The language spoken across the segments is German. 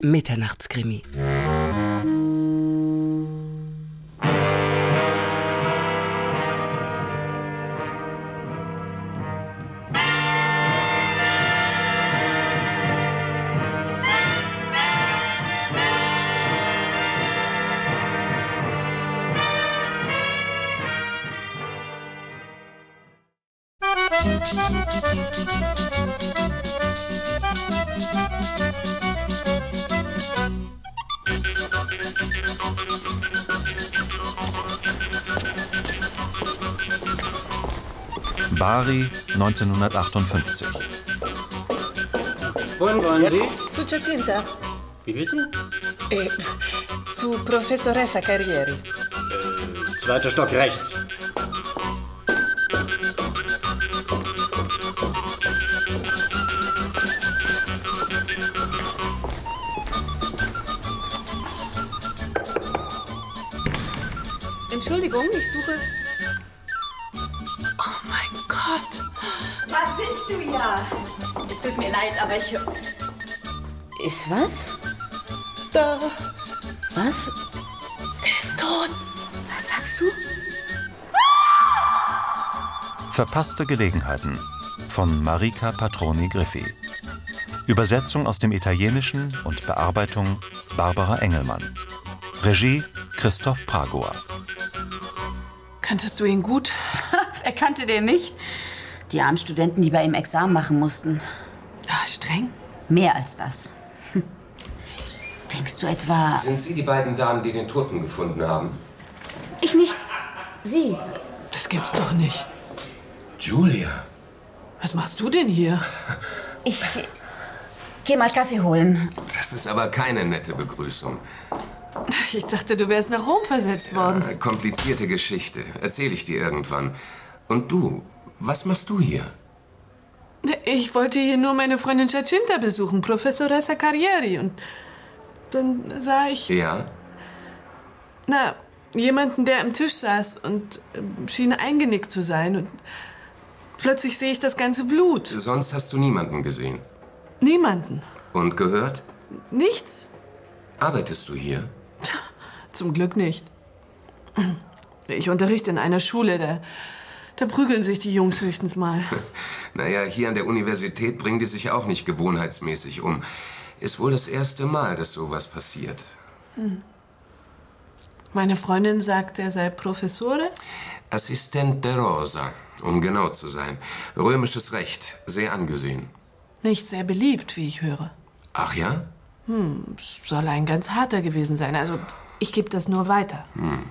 Mitternachtskrimi. Bari, 1958. Wohin wollen Sie? Zu Giacinta. Wie bitte? Zu Professoressa Carrieri. Zweiter Stock rechts. Entschuldigung, ich suche... Oh mein Gott. Da bist du ja. Es tut mir leid, aber ich... Ist was? Da. Was? Der ist tot. Was sagst du? Verpasste Gelegenheiten von Marika Patroni Griffi. Übersetzung aus dem Italienischen und Bearbeitung Barbara Engelmann. Regie Christoph Pragor. Kanntest du ihn gut? Wer kannte den nicht? Die armen Studenten, die bei ihm Examen machen mussten. Streng? Mehr als das. Denkst du etwa... Sind Sie die beiden Damen, die den Toten gefunden haben? Ich nicht. Sie. Das gibt's doch nicht. Julia. Was machst du denn hier? Ich geh mal Kaffee holen. Das ist aber keine nette Begrüßung. Ich dachte, du wärst nach Rom versetzt worden. Komplizierte Geschichte. Erzähl ich dir irgendwann. Und du, was machst du hier? Ich wollte hier nur meine Freundin Giacinta besuchen, Professoressa Carrieri. Und dann sah ich... Ja? Jemanden, der am Tisch saß und schien eingenickt zu sein. Und plötzlich sehe ich das ganze Blut. Sonst hast du niemanden gesehen. Niemanden. Und gehört? Nichts. Arbeitest du hier? Zum Glück nicht. Ich unterrichte in einer Schule, da prügeln sich die Jungs höchstens mal. Naja, hier an der Universität bringen die sich auch nicht gewohnheitsmäßig um. Ist wohl das erste Mal, dass sowas passiert. Meine Freundin sagt, er sei Professore? Assistente Rosa, um genau zu sein. Römisches Recht, sehr angesehen. Nicht sehr beliebt, wie ich höre. Ach ja? Es soll ein ganz harter gewesen sein. Also, ich gebe das nur weiter.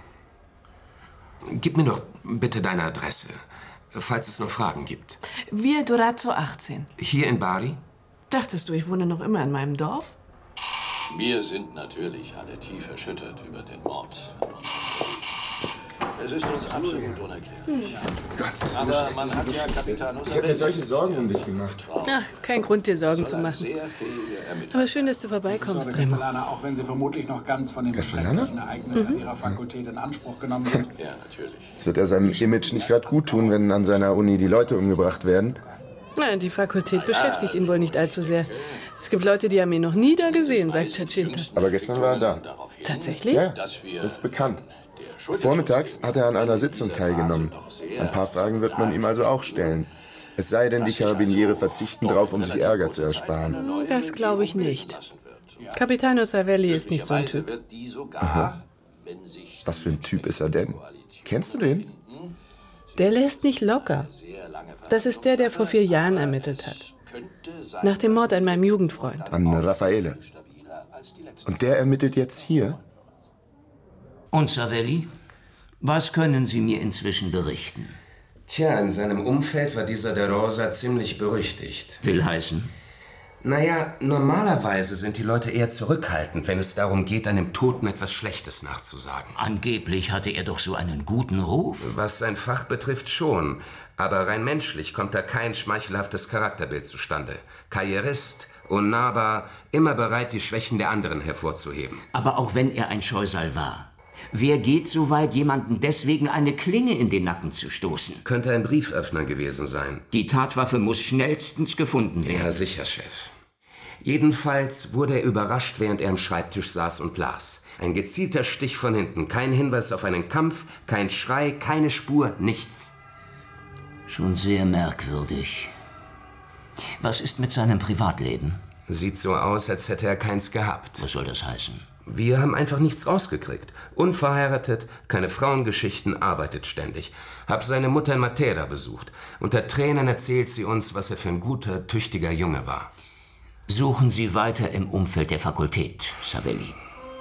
Gib mir doch bitte deine Adresse, falls es noch Fragen gibt. Via Durazzo 18. Hier in Bari? Dachtest du, ich wohne noch immer in meinem Dorf? Wir sind natürlich alle tief erschüttert über den Mord. Es ist uns absolut unerklärlich. Gott, was für eine Aber man hat ja Kapitan Ich habe mir solche Sorgen um dich gemacht. Kein Grund, dir Sorgen zu machen. Sehr fähige Ermittler. Aber schön, dass du vorbeikommst, Remo. Auch wenn sie vermutlich noch ganz von den Castellana? Ereignissen an ihrer Fakultät in Anspruch genommen sind. Ja, natürlich. Es wird er seinem Image nicht gerade gut tun, wenn an seiner Uni die Leute umgebracht werden. Die Fakultät beschäftigt ihn wohl nicht allzu sehr. Es gibt Leute, die haben ihn noch nie da gesehen, sagt Giacinta. Aber gestern war er da. Tatsächlich? Ja, das ist bekannt. Vormittags hat er an einer Sitzung teilgenommen. Ein paar Fragen wird man ihm also auch stellen. Es sei denn, die Karabiniere verzichten drauf, um sich Ärger zu ersparen. Das glaube ich nicht. Capitano Savelli ist nicht so ein Typ. Aha. Was für ein Typ ist er denn? Kennst du den? Der lässt nicht locker. Das ist der vor 4 Jahren ermittelt hat. Nach dem Mord an meinem Jugendfreund. An Raffaele. Und der ermittelt jetzt hier? Und Savelli? Was können Sie mir inzwischen berichten? Tja, in seinem Umfeld war dieser De Rosa ziemlich berüchtigt. Will heißen? Naja, normalerweise sind die Leute eher zurückhaltend, wenn es darum geht, einem Toten etwas Schlechtes nachzusagen. Angeblich hatte er doch so einen guten Ruf. Was sein Fach betrifft schon. Aber rein menschlich kommt da kein schmeichelhaftes Charakterbild zustande. Karrierist, unnahbar, immer bereit, die Schwächen der anderen hervorzuheben. Aber auch wenn er ein Scheusal war, wer geht so weit, jemanden deswegen eine Klinge in den Nacken zu stoßen? Könnte ein Brieföffner gewesen sein. Die Tatwaffe muss schnellstens gefunden werden. Ja, sicher, Chef. Jedenfalls wurde er überrascht, während er am Schreibtisch saß und las. Ein gezielter Stich von hinten, kein Hinweis auf einen Kampf, kein Schrei, keine Spur, nichts. Schon sehr merkwürdig. Was ist mit seinem Privatleben? Sieht so aus, als hätte er keins gehabt. Was soll das heißen? Wir haben einfach nichts rausgekriegt. Unverheiratet, keine Frauengeschichten, arbeitet ständig. Hab seine Mutter in Matera besucht. Unter Tränen erzählt sie uns, was er für ein guter, tüchtiger Junge war. Suchen Sie weiter im Umfeld der Fakultät, Savelli.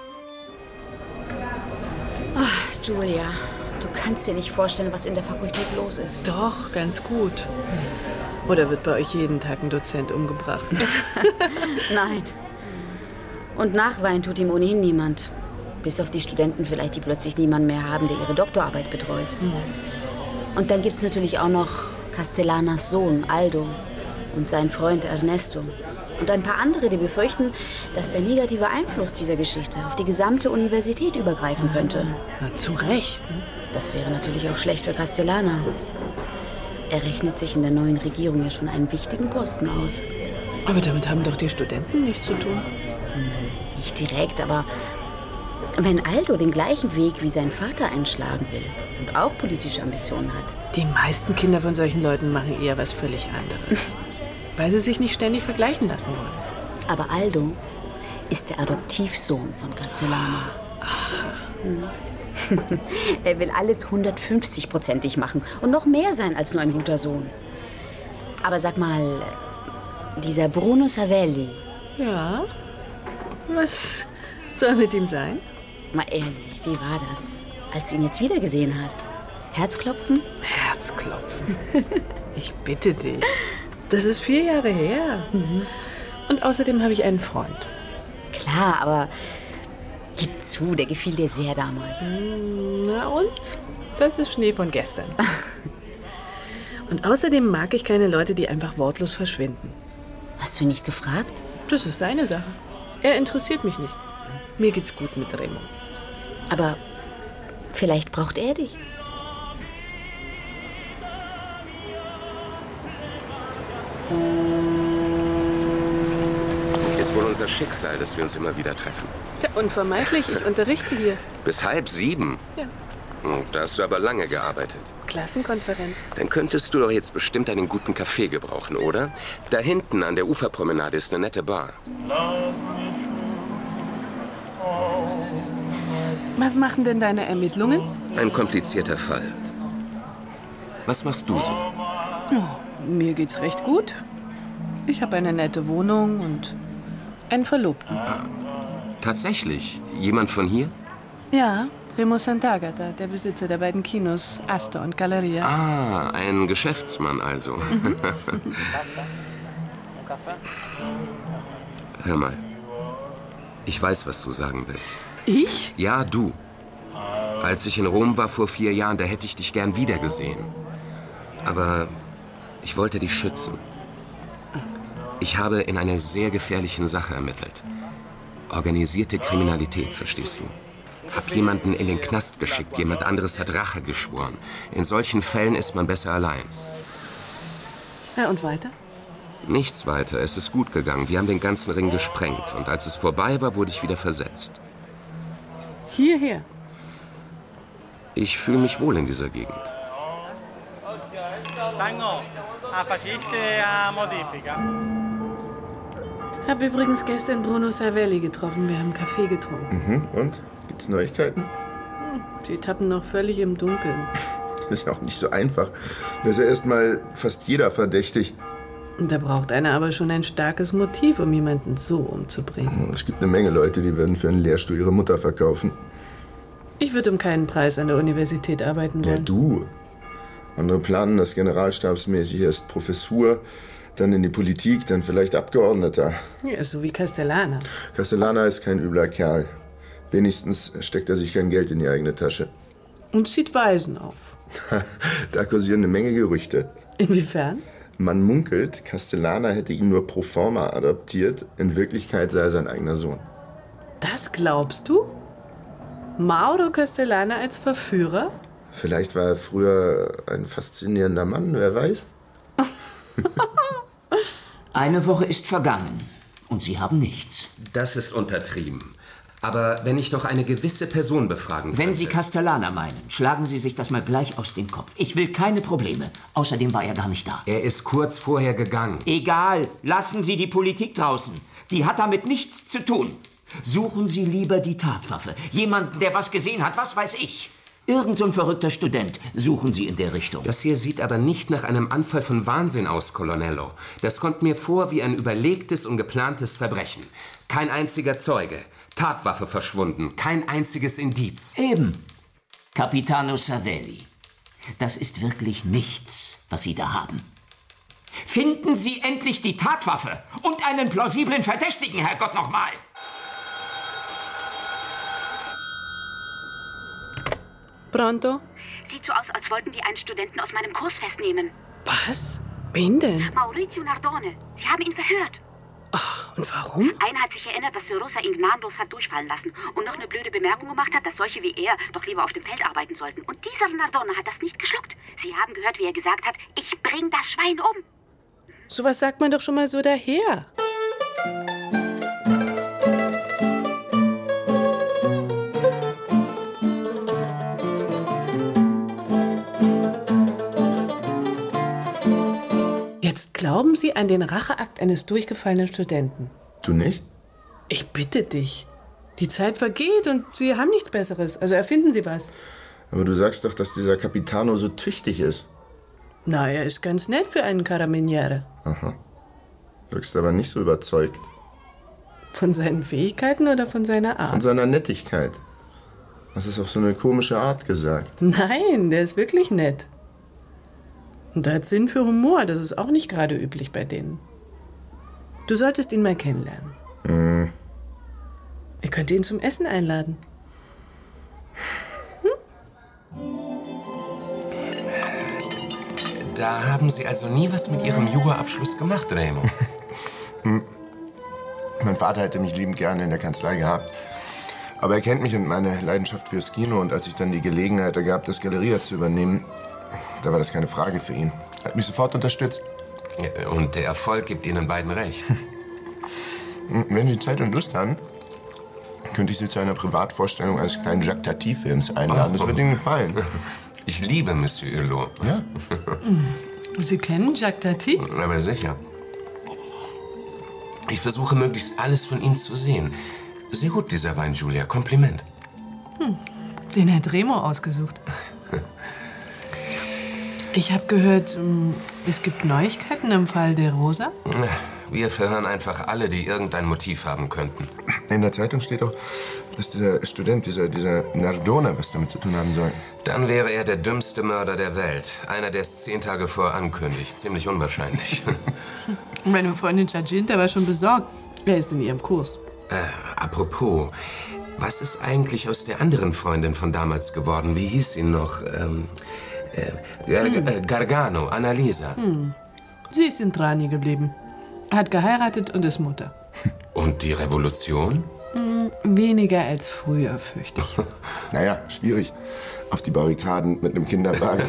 Ach, Julia, du kannst dir nicht vorstellen, was in der Fakultät los ist. Doch, ganz gut. Oder wird bei euch jeden Tag ein Dozent umgebracht? Nein. Und nachweinen tut ihm ohnehin niemand. Bis auf die Studenten vielleicht, die plötzlich niemanden mehr haben, der ihre Doktorarbeit betreut. Und dann gibt's natürlich auch noch Castellanas Sohn, Aldo, und sein Freund Ernesto. Und ein paar andere, die befürchten, dass der negative Einfluss dieser Geschichte auf die gesamte Universität übergreifen könnte. Na, zu Recht. Ne? Das wäre natürlich auch schlecht für Castellana. Er rechnet sich in der neuen Regierung ja schon einen wichtigen Posten aus. Aber damit haben doch die Studenten nichts zu tun. Nicht direkt, aber wenn Aldo den gleichen Weg wie sein Vater einschlagen will und auch politische Ambitionen hat. Die meisten Kinder von solchen Leuten machen eher was völlig anderes. Weil sie sich nicht ständig vergleichen lassen wollen. Aber Aldo ist der Adoptivsohn von Castellana. Er will alles 150%ig machen und noch mehr sein als nur ein guter Sohn. Aber sag mal, dieser Bruno Savelli. Ja? Was soll mit ihm sein? Mal ehrlich, wie war das, als du ihn jetzt wieder gesehen hast? Herzklopfen? Herzklopfen. Ich bitte dich. Das ist 4 Jahre her. Und außerdem habe ich einen Freund. Klar, aber gib zu, der gefiel dir sehr damals. Na und? Das ist Schnee von gestern. Und außerdem mag ich keine Leute, die einfach wortlos verschwinden. Hast du ihn nicht gefragt? Das ist seine Sache. Er interessiert mich nicht. Mir geht's gut mit Remo. Aber vielleicht braucht er dich. Ist wohl unser Schicksal, dass wir uns immer wieder treffen. Ja, unvermeidlich. Ich unterrichte hier. Bis 6:30? Ja. Da hast du aber lange gearbeitet. Klassenkonferenz. Dann könntest du doch jetzt bestimmt einen guten Kaffee gebrauchen, oder? Da hinten an der Uferpromenade ist eine nette Bar. Was machen denn deine Ermittlungen? Ein komplizierter Fall. Was machst du so? Oh, mir geht's recht gut. Ich habe eine nette Wohnung und einen Verlobten. Tatsächlich? Jemand von hier? Ja, Remo Sant'Agata, der Besitzer der beiden Kinos, Astor und Galleria. Ah, ein Geschäftsmann also. Hör mal, ich weiß, was du sagen willst. Ich? Ja, du. Als ich in Rom war vor 4 Jahren, da hätte ich dich gern wiedergesehen. Aber ich wollte dich schützen. Ich habe in einer sehr gefährlichen Sache ermittelt. Organisierte Kriminalität, verstehst du? Hab jemanden in den Knast geschickt, jemand anderes hat Rache geschworen. In solchen Fällen ist man besser allein. Ja, und weiter? Nichts weiter, es ist gut gegangen. Wir haben den ganzen Ring gesprengt. Und als es vorbei war, wurde ich wieder versetzt. Hierher? Ich fühle mich wohl in dieser Gegend. Ich habe übrigens gestern Bruno Savelli getroffen. Wir haben Kaffee getrunken. Und? Gibt's Neuigkeiten? Sie tappen noch völlig im Dunkeln. Das ist ja auch nicht so einfach. Da ist ja erstmal fast jeder verdächtig. Da braucht einer aber schon ein starkes Motiv, um jemanden so umzubringen. Es gibt eine Menge Leute, die würden für einen Lehrstuhl ihre Mutter verkaufen. Ich würde um keinen Preis an der Universität arbeiten wollen. Ja, du. Andere planen das generalstabsmäßig erst Professur, dann in die Politik, dann vielleicht Abgeordneter. Ja, so wie Castellana. Castellana ist kein übler Kerl. Wenigstens steckt er sich kein Geld in die eigene Tasche. Und zieht Waisen auf. Da kursieren eine Menge Gerüchte. Inwiefern? Man munkelt, Castellana hätte ihn nur pro forma adoptiert. In Wirklichkeit sei er sein eigener Sohn. Das glaubst du? Mauro Castellana als Verführer? Vielleicht war er früher ein faszinierender Mann, wer weiß? Eine Woche ist vergangen. Und Sie haben nichts. Das ist untertrieben. Aber wenn ich noch eine gewisse Person befragen könnte... Wenn Sie Castellana meinen, schlagen Sie sich das mal gleich aus dem Kopf. Ich will keine Probleme. Außerdem war er gar nicht da. Er ist kurz vorher gegangen. Egal, lassen Sie die Politik draußen. Die hat damit nichts zu tun. Suchen Sie lieber die Tatwaffe. Jemanden, der was gesehen hat, was weiß ich. Irgend so ein verrückter Student. Suchen Sie in der Richtung. Das hier sieht aber nicht nach einem Anfall von Wahnsinn aus, Colonello. Das kommt mir vor wie ein überlegtes und geplantes Verbrechen. Kein einziger Zeuge. Tatwaffe verschwunden. Kein einziges Indiz. Eben. Capitano Savelli. Das ist wirklich nichts, was Sie da haben. Finden Sie endlich die Tatwaffe und einen plausiblen Verdächtigen, Herrgott nochmal! Pronto? Sieht so aus, als wollten die einen Studenten aus meinem Kurs festnehmen. Was? Wen denn? Maurizio Nardone. Sie haben ihn verhört. Ach, und warum? Einer hat sich erinnert, dass Rosa ihn gnadenlos hat durchfallen lassen und noch eine blöde Bemerkung gemacht hat, dass solche wie er doch lieber auf dem Feld arbeiten sollten. Und dieser Nardone hat das nicht geschluckt. Sie haben gehört, wie er gesagt hat, ich bring das Schwein um. Sowas sagt man doch schon mal so daher. Jetzt glauben Sie an den Racheakt eines durchgefallenen Studenten. Du nicht? Ich bitte dich. Die Zeit vergeht und Sie haben nichts Besseres. Also erfinden Sie was. Aber du sagst doch, dass dieser Capitano so tüchtig ist. Na, er ist ganz nett für einen Carabiniere. Aha. Wirkst aber nicht so überzeugt. Von seinen Fähigkeiten oder von seiner Art? Von seiner Nettigkeit. Das ist auf so eine komische Art gesagt. Nein, der ist wirklich nett. Und er hat Sinn für Humor. Das ist auch nicht gerade üblich bei denen. Du solltest ihn mal kennenlernen. Hm. Ihr könnt ihn zum Essen einladen. Da haben Sie also nie was mit Ihrem Jura-Abschluss gemacht, Remo? Mein Vater hätte mich liebend gerne in der Kanzlei gehabt. Aber er kennt mich und meine Leidenschaft fürs Kino. Und als ich dann die Gelegenheit ergab, das Galeria zu übernehmen, da war das keine Frage für ihn. Er hat mich sofort unterstützt. Ja, und der Erfolg gibt Ihnen beiden recht. Wenn Sie Zeit und Lust haben, könnte ich Sie zu einer Privatvorstellung eines kleinen Jacques Tati-Films einladen. Das wird Ihnen gefallen. Ich liebe Monsieur Hulot. Ja? Sie kennen Jacques Tati? Aber sicher. Ich versuche möglichst alles von ihm zu sehen. Sehr gut, dieser Wein, Julia. Kompliment. Den hat Remo ausgesucht. Ich habe gehört, es gibt Neuigkeiten im Fall der Rosa. Wir verhören einfach alle, die irgendein Motiv haben könnten. In der Zeitung steht auch, dass dieser Student, dieser Nardone, was damit zu tun haben soll. Dann wäre er der dümmste Mörder der Welt. Einer, der es 10 Tage vor ankündigt. Ziemlich unwahrscheinlich. Meine Freundin Giacinta war schon besorgt. Er ist in ihrem Kurs. Apropos, was ist eigentlich aus der anderen Freundin von damals geworden? Wie hieß sie noch? Gargano, Annalisa. Sie ist in Trani geblieben. Hat geheiratet und ist Mutter. Und die Revolution? Weniger als früher, fürchte ich. Naja, schwierig. Auf die Barrikaden mit einem Kinderwagen.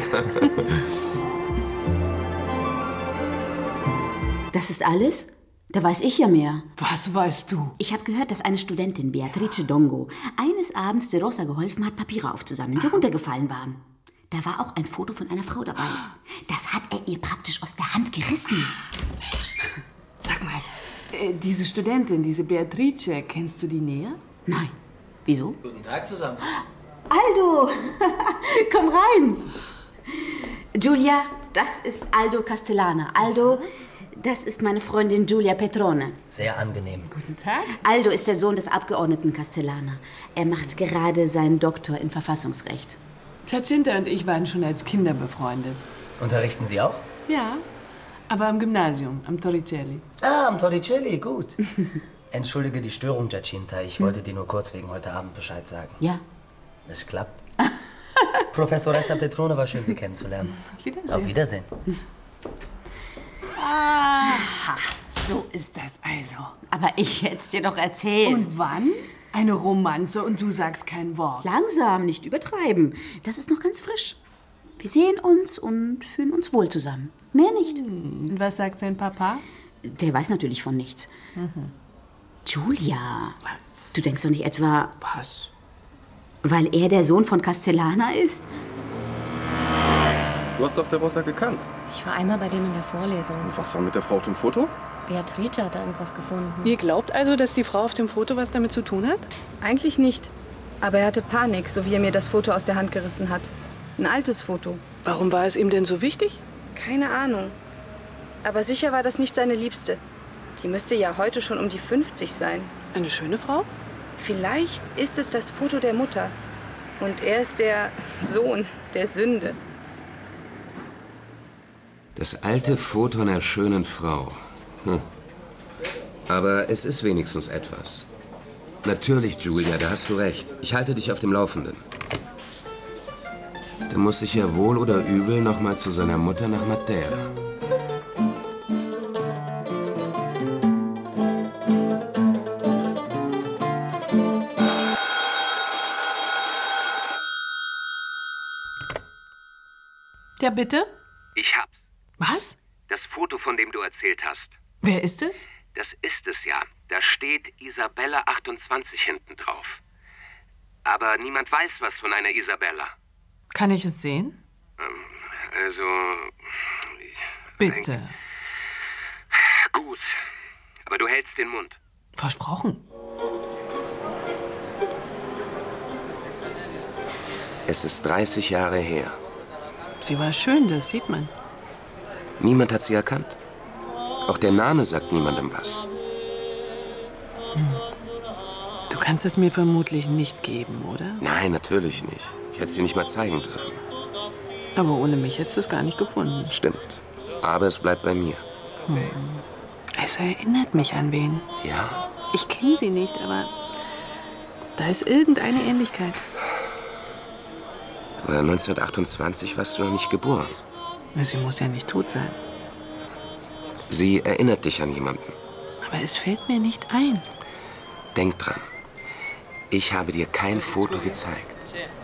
Das ist alles? Da weiß ich ja mehr. Was weißt du? Ich habe gehört, dass eine Studentin, Beatrice Dongo, eines Abends der Rosa geholfen hat, Papiere aufzusammeln, die runtergefallen waren. Da war auch ein Foto von einer Frau dabei. Das hat er ihr praktisch aus der Hand gerissen. Sag mal, diese Studentin, diese Beatrice, kennst du die näher? Nein. Wieso? Guten Tag zusammen. Aldo, komm rein. Giulia, das ist Aldo Castellana. Aldo, das ist meine Freundin Giulia Petrone. Sehr angenehm. Guten Tag. Aldo ist der Sohn des Abgeordneten Castellana. Er macht gerade seinen Doktor in Verfassungsrecht. Giacinta und ich waren schon als Kinder befreundet. Unterrichten Sie auch? Ja, aber am Gymnasium, am Torricelli. Ah, am Torricelli, gut. Entschuldige die Störung, Giacinta. Ich wollte dir nur kurz wegen heute Abend Bescheid sagen. Ja. Es klappt. Professoressa Petrone, war schön, Sie kennenzulernen. Auf Wiedersehen. Auf Wiedersehen. Aha, so ist das also. Aber ich hätte es dir doch erzählt. Und wann? Eine Romanze und du sagst kein Wort. Langsam, nicht übertreiben. Das ist noch ganz frisch. Wir sehen uns und fühlen uns wohl zusammen. Mehr nicht. Und was sagt sein Papa? Der weiß natürlich von nichts. Julia, du denkst doch nicht etwa... Was? Weil er der Sohn von Castellana ist? Du hast doch der Rosa gekannt. Ich war einmal bei dem in der Vorlesung. Und was war mit der Frau auf dem Foto? Beatrice hat da irgendwas gefunden. Ihr glaubt also, dass die Frau auf dem Foto was damit zu tun hat? Eigentlich nicht. Aber er hatte Panik, so wie er mir das Foto aus der Hand gerissen hat. Ein altes Foto. Warum war es ihm denn so wichtig? Keine Ahnung. Aber sicher war das nicht seine Liebste. Die müsste ja heute schon um die 50 sein. Eine schöne Frau? Vielleicht ist es das Foto der Mutter. Und er ist der Sohn der Sünde. Das alte Foto einer schönen Frau. Aber es ist wenigstens etwas. Natürlich, Julia, da hast du recht. Ich halte dich auf dem Laufenden. Da muss sich ja wohl oder übel noch mal zu seiner Mutter nach Matera. Ja, bitte? Ich hab's. Was? Das Foto, von dem du erzählt hast. Wer ist es? Das ist es ja. Da steht Isabella 28 hinten drauf. Aber niemand weiß was von einer Isabella. Kann ich es sehen? Also... Bitte. Gut. Aber du hältst den Mund. Versprochen. Es ist 30 Jahre her. Sie war schön, das sieht man. Niemand hat sie erkannt. Auch der Name sagt niemandem was. Du kannst es mir vermutlich nicht geben, oder? Nein, natürlich nicht. Ich hätte es dir nicht mal zeigen dürfen. Aber ohne mich hättest du es gar nicht gefunden. Stimmt. Aber es bleibt bei mir. Es erinnert mich an wen. Ja? Ich kenne sie nicht, aber da ist irgendeine Ähnlichkeit. Aber 1928 warst du noch nicht geboren. Sie muss ja nicht tot sein. Sie erinnert dich an jemanden. Aber es fällt mir nicht ein. Denk dran. Ich habe dir kein Foto gezeigt.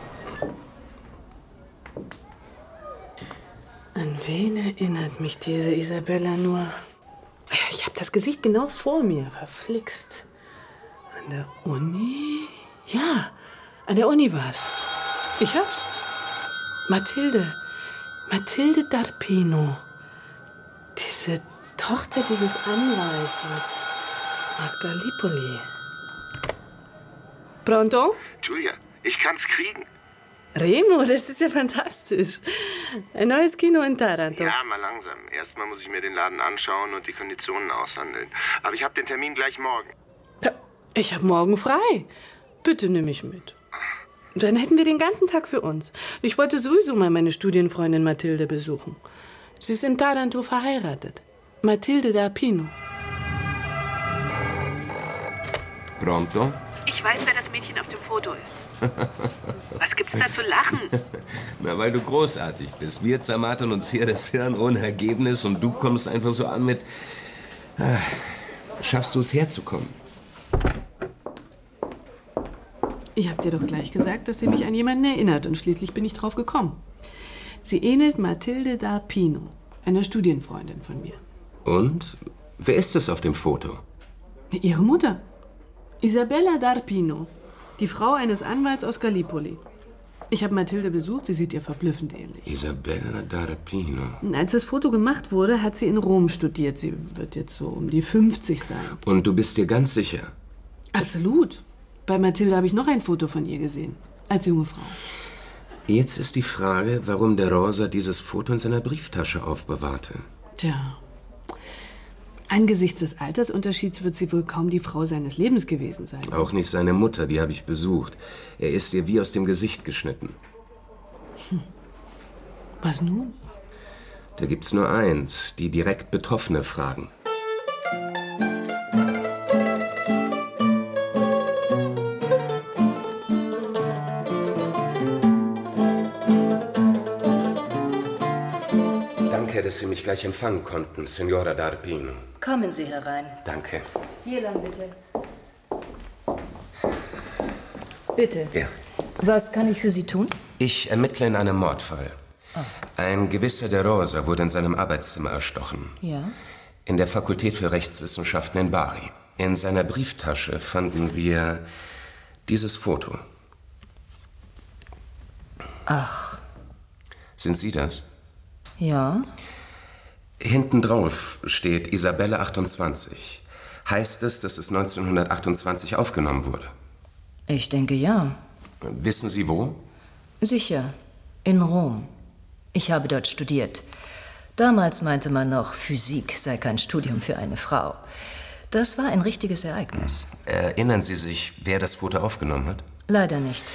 An wen erinnert mich diese Isabella nur? Ich habe das Gesicht genau vor mir. Verflixt. An der Uni? Ja, an der Uni war's. Ich hab's. Mathilde d'Arpino. Diese Tochter dieses Anwalts aus Gallipoli. Pronto? Julia, ich kann's kriegen. Remo, das ist ja fantastisch. Ein neues Kino in Taranto. Ja, mal langsam. Erstmal muss ich mir den Laden anschauen und die Konditionen aushandeln. Aber ich habe den Termin gleich morgen. Ich habe morgen frei. Bitte nimm mich mit. Dann hätten wir den ganzen Tag für uns. Ich wollte sowieso mal meine Studienfreundin Mathilde besuchen. Sie ist in Taranto verheiratet. Mathilde d'Arpino. Pronto? Ich weiß, wer das Mädchen auf dem Foto ist. Was gibt's da zu lachen? Na, weil du großartig bist. Wir zermartern uns hier das Hirn ohne Ergebnis und du kommst einfach so an mit... Schaffst du es herzukommen? Ich hab dir doch gleich gesagt, dass sie mich an jemanden erinnert und schließlich bin ich drauf gekommen. Sie ähnelt Mathilde d'Arpino, einer Studienfreundin von mir. Und? Wer ist es auf dem Foto? Ihre Mutter. Isabella d'Arpino, die Frau eines Anwalts aus Gallipoli. Ich habe Mathilde besucht, sie sieht ihr verblüffend ähnlich. Isabella d'Arpino. Als das Foto gemacht wurde, hat sie in Rom studiert. Sie wird jetzt so um die 50 sein. Und du bist dir ganz sicher? Absolut. Bei Mathilde habe ich noch ein Foto von ihr gesehen, als junge Frau. Jetzt ist die Frage, warum der Rosa dieses Foto in seiner Brieftasche aufbewahrte. Tja, angesichts des Altersunterschieds wird sie wohl kaum die Frau seines Lebens gewesen sein. Auch nicht seine Mutter, die habe ich besucht. Er ist ihr wie aus dem Gesicht geschnitten. Was nun? Da gibt's nur eins, die direkt Betroffene fragen. Danke, dass Sie mich gleich empfangen konnten, Signora d'Arpino. Kommen Sie herein. Danke. Hier lang, bitte. Bitte. Ja. Was kann ich für Sie tun? Ich ermittle in einem Mordfall. Ein gewisser De Rosa wurde in seinem Arbeitszimmer erstochen. Ja. In der Fakultät für Rechtswissenschaften in Bari. In seiner Brieftasche fanden wir dieses Foto. Ach. Sind Sie das? Ja. Hinten drauf steht Isabelle 28. Heißt es, dass es 1928 aufgenommen wurde? Ich denke ja. Wissen Sie wo? Sicher. In Rom. Ich habe dort studiert. Damals meinte man noch, Physik sei kein Studium für eine Frau. Das war ein richtiges Ereignis. Erinnern Sie sich, wer das Foto aufgenommen hat? Leider nicht.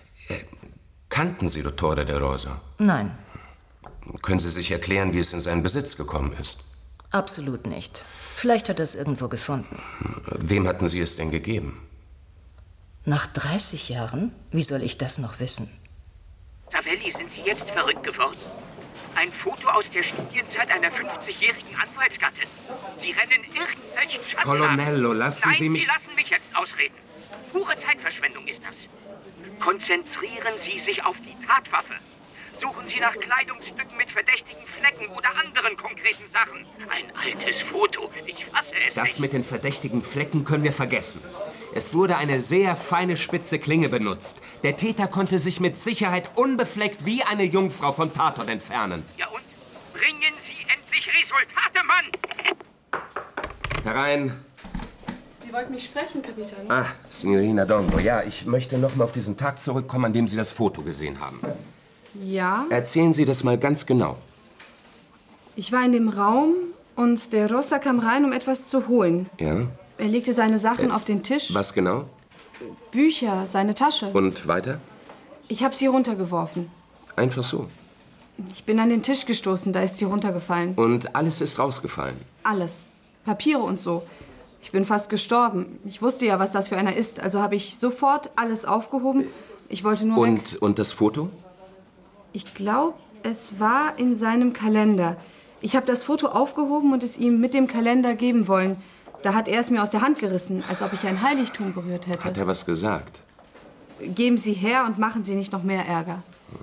Kannten Sie Dottore de Rosa? Nein, Können Sie sich erklären, wie es in seinen Besitz gekommen ist? absolut nicht. Vielleicht hat er es irgendwo gefunden. Wem hatten Sie es denn gegeben? Nach 30 Jahren? Wie soll ich das noch wissen? Savelli, sind Sie jetzt verrückt geworden? Ein Foto aus der Studienzeit einer 50-jährigen Anwaltsgattin. Sie rennen irgendwelchen Schatten Colonnello, nach. lassen Sie mich... Nein, Sie lassen mich jetzt ausreden. Pure Zeitverschwendung ist das. Konzentrieren Sie sich auf die Tatwaffe. Suchen Sie nach Kleidungsstücken mit verdächtigen Flecken oder anderen konkreten Sachen. Ein altes Foto. Ich fasse es Das nicht. mit den verdächtigen Flecken können wir vergessen. Es wurde eine sehr feine, spitze Klinge benutzt. Der Täter konnte sich mit Sicherheit unbefleckt wie eine Jungfrau vom Tatort entfernen. Ja und? Bringen Sie endlich Resultate, Mann! Herein. Sie wollten mich sprechen, Kapitän. Ah, Signorina Dongo. Ja, ich möchte noch mal auf diesen Tag zurückkommen, an dem Sie das Foto gesehen haben. Ja, Erzählen Sie das mal ganz genau. ich war in dem Raum und der Rossa kam rein, um etwas zu holen. Ja? Er legte seine Sachen auf den Tisch. Was genau? Bücher, seine Tasche. Und weiter? Ich habe sie runtergeworfen. Einfach so. Ich bin an den Tisch gestoßen, da ist sie runtergefallen. Und alles ist rausgefallen. Alles. Papiere und so. Ich bin fast gestorben. Ich wusste ja, was das für einer ist. Also habe ich sofort alles aufgehoben. Ich wollte nur weg. Und das Foto? Ich glaube, es war in seinem Kalender. Ich habe das Foto aufgehoben und es ihm mit dem Kalender geben wollen. Da hat er es mir aus der Hand gerissen, als ob ich ein Heiligtum berührt hätte. Hat er was gesagt? Geben Sie her und machen Sie nicht noch mehr Ärger.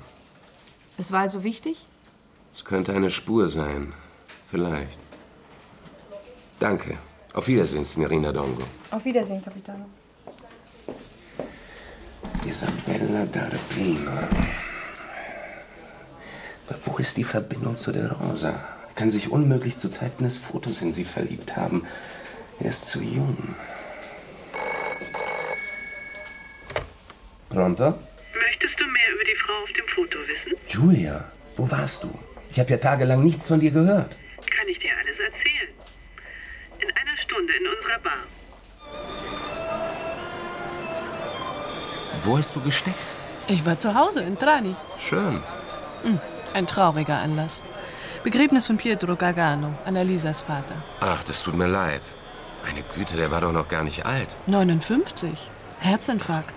Es war also wichtig? Es könnte eine Spur sein. Vielleicht. Danke. Auf Wiedersehen, Signorina Dongo. Auf Wiedersehen, Capitano. Isabella d'Arpino. Aber wo ist die Verbindung zu der Rosa? Er kann sich unmöglich zu Zeiten des Fotos in sie verliebt haben. Er ist zu jung. Pronto? Möchtest du mehr über die Frau auf dem Foto wissen? Julia, wo warst du? Ich habe ja tagelang nichts von dir gehört. Kann ich dir alles erzählen. In einer Stunde in unserer Bar. Wo hast du gesteckt? Ich war zu Hause in Trani. Schön. Ein trauriger Anlass. Begräbnis von Pietro Gargano, Annalisas Vater. Ach, das tut mir leid. Meine Güte, der war doch noch gar nicht alt. 59. Herzinfarkt.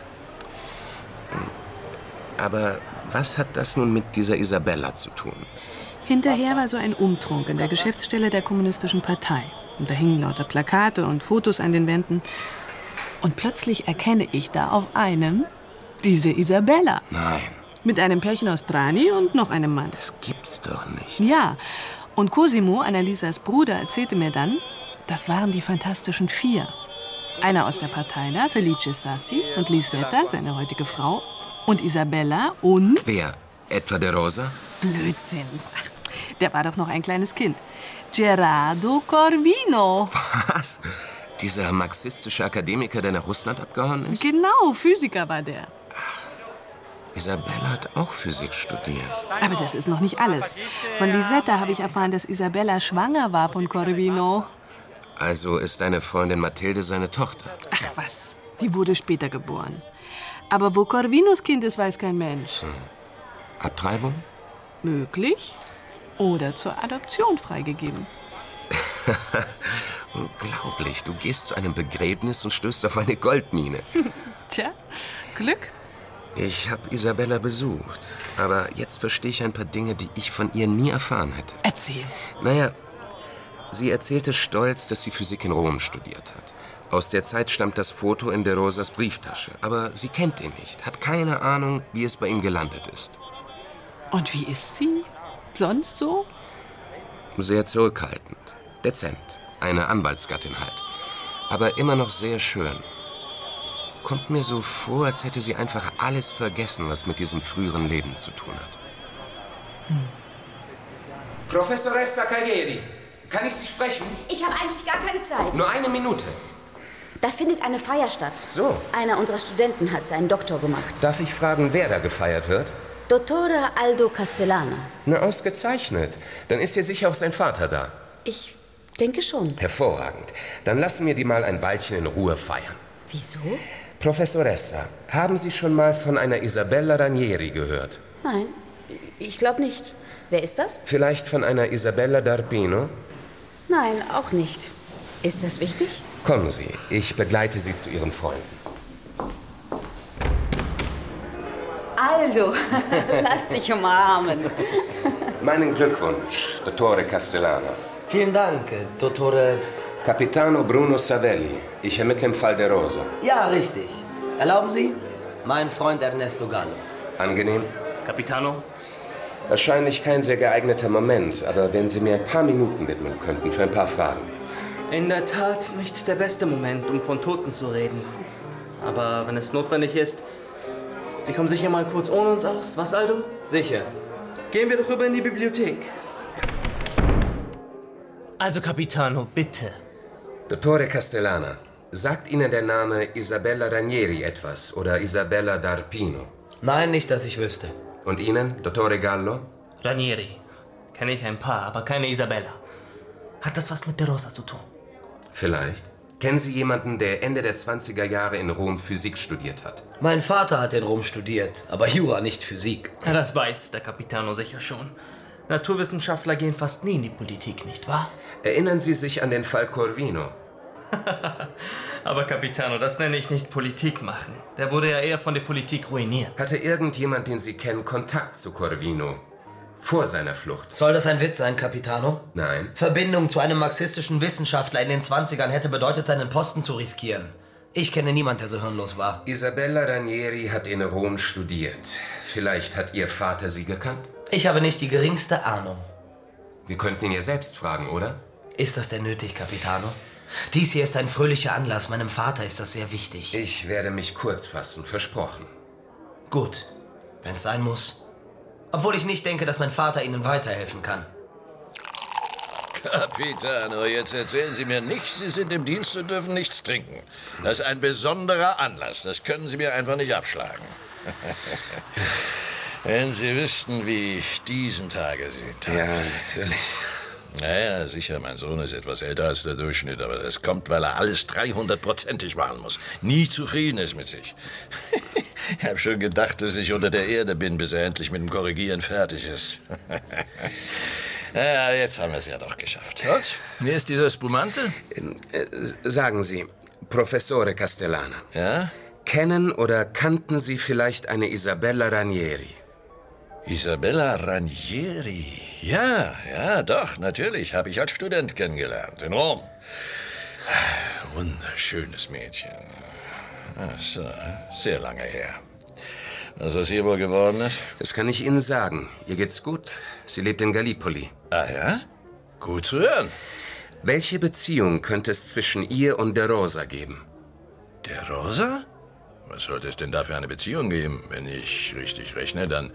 Aber was hat das nun mit dieser Isabella zu tun? Hinterher war so ein Umtrunk in der Geschäftsstelle der Kommunistischen Partei. Und da hingen lauter Plakate und Fotos an den Wänden. Und plötzlich erkenne ich da auf einem diese Isabella. Nein. Mit einem Pärchen aus Trani und noch einem Mann. Das gibt's doch nicht. Ja. Und Cosimo, Annalisas Bruder, erzählte mir dann, das waren die Fantastischen Vier. Einer aus der Partei da, Felice Sassi, und Lisetta, seine heutige Frau, und Isabella und... Wer? Etwa der Rosa? Blödsinn. Ach, der war doch noch ein kleines Kind. Gerardo Corvino. Was? Dieser marxistische Akademiker, der nach Russland abgehauen ist? Genau, Physiker war der. Isabella hat auch Physik studiert. Aber das ist noch nicht alles. Von Lisetta habe ich erfahren, dass Isabella schwanger war von Corvino. Also ist deine Freundin Mathilde seine Tochter? Ach was, die wurde später geboren. Aber wo Corvinos Kind ist, weiß kein Mensch. Abtreibung? Möglich. Oder zur Adoption freigegeben. Unglaublich, du gehst zu einem Begräbnis und stößt auf eine Goldmine. Tja, Glück. Ich habe Isabella besucht, aber jetzt verstehe ich ein paar Dinge, die ich von ihr nie erfahren hätte. Erzähl. Naja, sie erzählte stolz, dass sie Physik in Rom studiert hat. Aus der Zeit stammt das Foto in De Rosas Brieftasche. Aber sie kennt ihn nicht, hat keine Ahnung, wie es bei ihm gelandet ist. Und wie ist sie? Sonst so? Sehr zurückhaltend, dezent, eine Anwaltsgattin halt. aber immer noch sehr schön. Kommt mir so vor, als hätte sie einfach alles vergessen, was mit diesem früheren Leben zu tun hat. Professoressa Caglieri, kann ich Sie sprechen? Ich habe eigentlich gar keine Zeit. Nur eine Minute. Da findet eine Feier statt. So. Einer unserer Studenten hat seinen Doktor gemacht. Darf ich fragen, wer da gefeiert wird? Dottore Aldo Castellano. Na, ausgezeichnet. Dann ist ja sicher auch sein Vater da. Ich denke schon. Hervorragend. Dann lassen wir die mal ein Weilchen in Ruhe feiern. Wieso? Professoressa, haben Sie schon mal von einer Isabella Ranieri gehört? Nein, ich glaube nicht. Wer ist das? Vielleicht von einer Isabella d'Arpino? Nein, auch nicht. Ist das wichtig? Kommen Sie, ich begleite Sie zu Ihren Freunden. Aldo, lass dich umarmen. Meinen Glückwunsch, Dottore Castellano. Vielen Dank, Dottore... Capitano Bruno Savelli. Ich ermittle im Fall der Rosa. Ja, richtig. Erlauben Sie? Mein Freund Ernesto Gallo. Angenehm. Capitano? Wahrscheinlich kein sehr geeigneter Moment, aber wenn Sie mir ein paar Minuten widmen könnten für ein paar Fragen. In der Tat nicht der beste Moment, um von Toten zu reden. Aber wenn es notwendig ist, die kommen sicher mal kurz ohne uns aus. Was, Aldo? Sicher. Gehen wir doch rüber in die Bibliothek. Also, Capitano, bitte. Dottore Castellana, sagt Ihnen der Name Isabella Ranieri etwas oder Isabella d'Arpino? Nein, nicht, dass ich wüsste. Und Ihnen, Dottore Gallo? Ranieri. Kenne ich ein paar, aber keine Isabella. Hat das was mit der Rosa zu tun? Vielleicht. Kennen Sie jemanden, der Ende der 20er Jahre in Rom Physik studiert hat? Mein Vater hat in Rom studiert, aber Jura, nicht Physik. Ja, das weiß der Capitano sicher schon. Naturwissenschaftler gehen fast nie in die Politik, nicht wahr? Erinnern Sie sich an den Fall Corvino? Aber Capitano, das nenne ich nicht Politik machen. Der wurde ja eher von der Politik ruiniert. Hatte irgendjemand, den Sie kennen, Kontakt zu Corvino? Vor seiner Flucht? Soll das ein Witz sein, Capitano? Nein. Verbindung zu einem marxistischen Wissenschaftler in den 20ern hätte bedeutet, seinen Posten zu riskieren. Ich kenne niemanden, der so hirnlos war. Isabella Ranieri hat in Rom studiert. Vielleicht hat Ihr Vater sie gekannt? Ich habe nicht die geringste Ahnung. Wir könnten ihn ja selbst fragen, oder? Ist das denn nötig, Capitano? Dies hier ist ein fröhlicher Anlass. Meinem Vater ist das sehr wichtig. Ich werde mich kurz fassen, versprochen. Gut, wenn es sein muss. Obwohl ich nicht denke, dass mein Vater Ihnen weiterhelfen kann. Capitano, jetzt erzählen Sie mir nicht, Sie sind im Dienst und dürfen nichts trinken. Das ist ein besonderer Anlass. Das können Sie mir einfach nicht abschlagen. Wenn Sie wüssten, wie ich diesen Tage sieht. Ja, natürlich. Naja, sicher, mein Sohn ist etwas älter als der Durchschnitt, aber das kommt, weil er alles 300%ig machen muss. Nie zufrieden ist mit sich. Ich habe schon gedacht, dass ich unter der Erde bin, bis er endlich mit dem Korrigieren fertig ist. Ja, jetzt haben wir es ja doch geschafft. Und? Wie ist dieser Spumante? Sagen Sie, Professore Castellana. Ja? Kennen oder kannten Sie vielleicht eine Isabella Ranieri? Isabella Ranieri? Ja, doch, natürlich. Habe ich als Student kennengelernt, in Rom. Wunderschönes Mädchen. Ach so, sehr lange her. Was aus ihr wohl geworden ist? Das kann ich Ihnen sagen. Ihr geht's gut. Sie lebt in Gallipoli. Ah ja? Gut zu hören. Welche Beziehung könnte es zwischen ihr und der Rosa geben? Der Rosa? Was sollte es denn da für eine Beziehung geben? Wenn ich richtig rechne, dann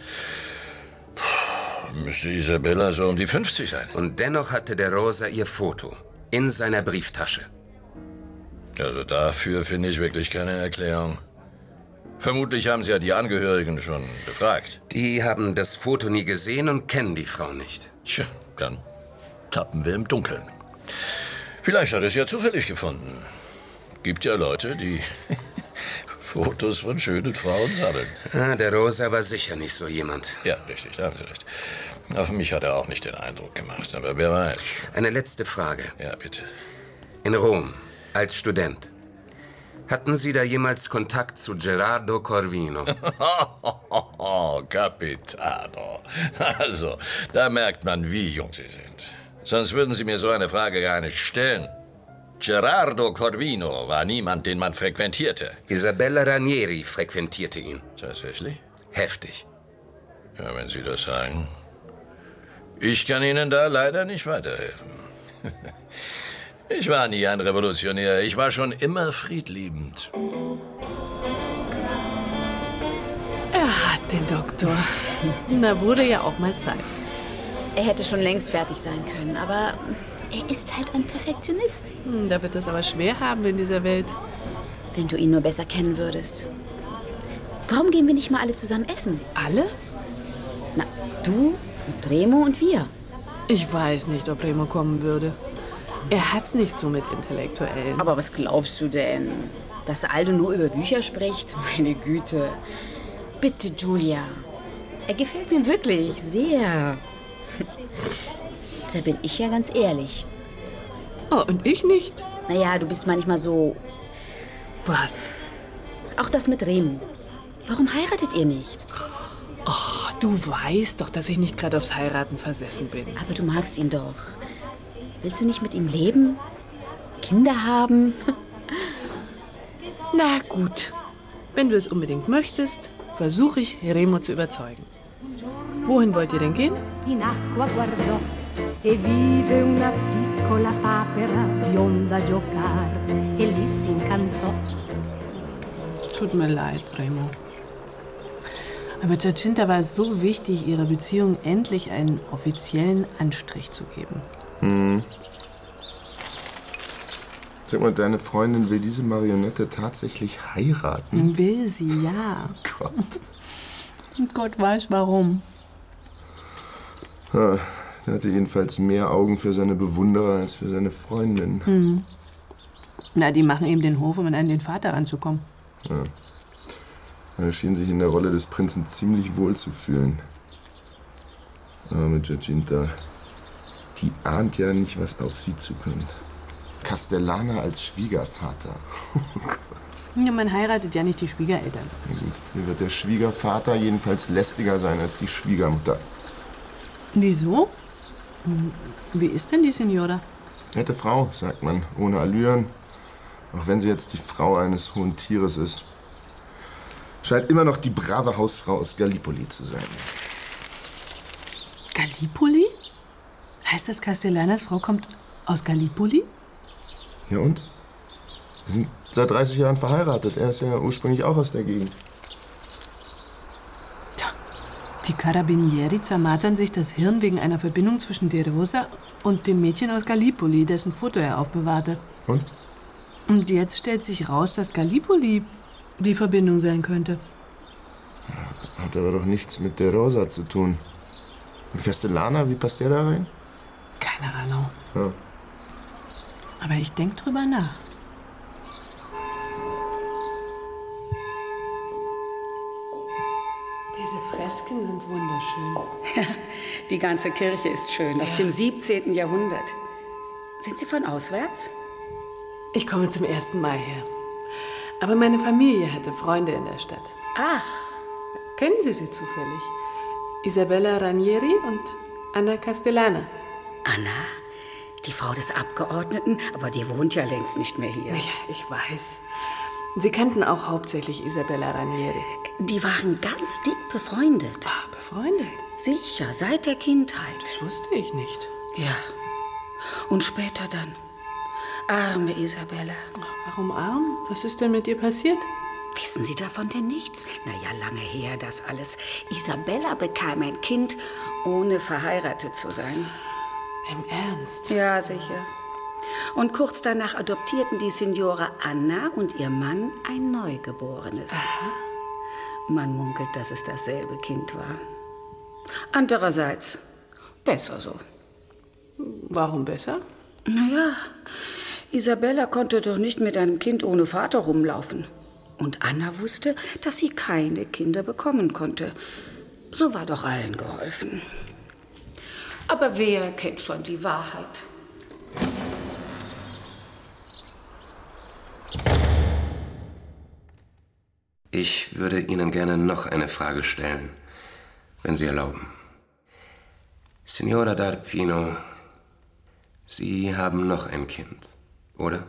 müsste Isabella so um die 50 sein. Und dennoch hatte der Rosa ihr Foto in seiner Brieftasche. Also dafür finde ich wirklich keine Erklärung. Vermutlich haben Sie ja die Angehörigen schon befragt. Die haben das Foto nie gesehen und kennen die Frau nicht. Tja, dann tappen wir im Dunkeln. Vielleicht hat er es ja zufällig gefunden. Gibt ja Leute, die Fotos von schönen Frauen sammeln. Ah, der Rosa war sicher nicht so jemand. Ja, richtig, da haben Sie recht. Auf mich hat er auch nicht den Eindruck gemacht, aber wer weiß. Eine letzte Frage. Ja, bitte. In Rom, als Student, hatten Sie da jemals Kontakt zu Gerardo Corvino? Capitano. Also, da merkt man, wie jung Sie sind. Sonst würden Sie mir so eine Frage gar nicht stellen. Gerardo Corvino war niemand, den man frequentierte. Isabella Ranieri frequentierte ihn. Tatsächlich? Heftig. Ja, wenn Sie das sagen. Ich kann Ihnen da leider nicht weiterhelfen. Ich war nie ein Revolutionär. Ich war schon immer friedliebend. Er hat den Doktor. Na, wurde ja auch mal Zeit. Er hätte schon längst fertig sein können, aber er ist halt ein Perfektionist. Da wird es aber schwer haben in dieser Welt. Wenn du ihn nur besser kennen würdest. Warum gehen wir nicht mal alle zusammen essen? Alle? Na, du und Remo und wir. Ich weiß nicht, ob Remo kommen würde. Er hat's nicht so mit Intellektuellen. Aber was glaubst du denn? Dass Aldo nur über Bücher spricht? Meine Güte. Bitte, Julia. Er gefällt mir wirklich sehr. Da bin ich ja ganz ehrlich. Oh, und ich nicht? Naja, du bist manchmal so... Was? Auch das mit Remo. Warum heiratet ihr nicht? Oh, du weißt doch, dass ich nicht gerade aufs Heiraten versessen bin. Aber du magst ihn doch. Willst du nicht mit ihm leben? Kinder haben? Na gut. Wenn du es unbedingt möchtest, versuche ich, Remo zu überzeugen. Wohin wollt ihr denn gehen? In acqua guardò e vide una piccola papera bionda giocare e lì si incantò. Tut mir leid, Remo. Aber Giacinta war es so wichtig, ihrer Beziehung endlich einen offiziellen Anstrich zu geben. Sag mal, deine Freundin will diese Marionette tatsächlich heiraten? Will sie, ja. Oh Gott. Und Gott weiß warum. Er hatte jedenfalls mehr Augen für seine Bewunderer als für seine Freundin. Na, die machen ihm den Hof, um an den Vater ranzukommen. Ja. Er schien sich in der Rolle des Prinzen ziemlich wohl zu fühlen. Aber mit Giacinta, die ahnt ja nicht, was auf sie zukommt. Castellana als Schwiegervater. Oh Gott. Ja, man heiratet ja nicht die Schwiegereltern. Na gut, hier wird der Schwiegervater jedenfalls lästiger sein als die Schwiegermutter. Wieso? Wie ist denn die Signora? Nette Frau, sagt man, ohne Allüren. Auch wenn sie jetzt die Frau eines hohen Tieres ist. Scheint immer noch die brave Hausfrau aus Gallipoli zu sein. Gallipoli? Heißt das, Castellanas Frau kommt aus Gallipoli? Ja und? Wir sind seit 30 Jahren verheiratet. Er ist ja ursprünglich auch aus der Gegend. Die Carabinieri zermartern sich das Hirn wegen einer Verbindung zwischen De Rosa und dem Mädchen aus Gallipoli, dessen Foto er aufbewahrte. Und? Und jetzt stellt sich raus, dass Gallipoli die Verbindung sein könnte. Hat aber doch nichts mit De Rosa zu tun. Und Castellana, wie passt der da rein? Keine Ahnung. Ja. Aber ich denke drüber nach. Diese Fresken sind wunderschön. Die ganze Kirche ist schön, aus dem 17. Jahrhundert. Sind Sie von auswärts? Ich komme zum ersten Mal her. Aber meine Familie hatte Freunde in der Stadt. Ach. Kennen Sie sie zufällig? Isabella Ranieri und Anna Castellana. Anna? Die Frau des Abgeordneten? Aber die wohnt ja längst nicht mehr hier. Ja, ich weiß. Sie kannten auch hauptsächlich Isabella Ranieri. Die waren ganz dick befreundet. Ah, befreundet? Sicher, seit der Kindheit. Das wusste ich nicht. Ja. Und später dann. Arme Isabella. Warum arm? Was ist denn mit ihr passiert? Wissen Sie davon denn nichts? Na ja, lange her das alles. Isabella bekam ein Kind, ohne verheiratet zu sein. Im Ernst? Ja, sicher. Und kurz danach adoptierten die Signora Anna und ihr Mann ein Neugeborenes. Aha. Man munkelt, dass es dasselbe Kind war. Andererseits, besser so. Warum besser? Naja, Isabella konnte doch nicht mit einem Kind ohne Vater rumlaufen. Und Anna wusste, dass sie keine Kinder bekommen konnte. So war doch allen geholfen. Aber wer kennt schon die Wahrheit? Ich würde Ihnen gerne noch eine Frage stellen, wenn Sie erlauben. Signora d'Arpino, Sie haben noch ein Kind, oder?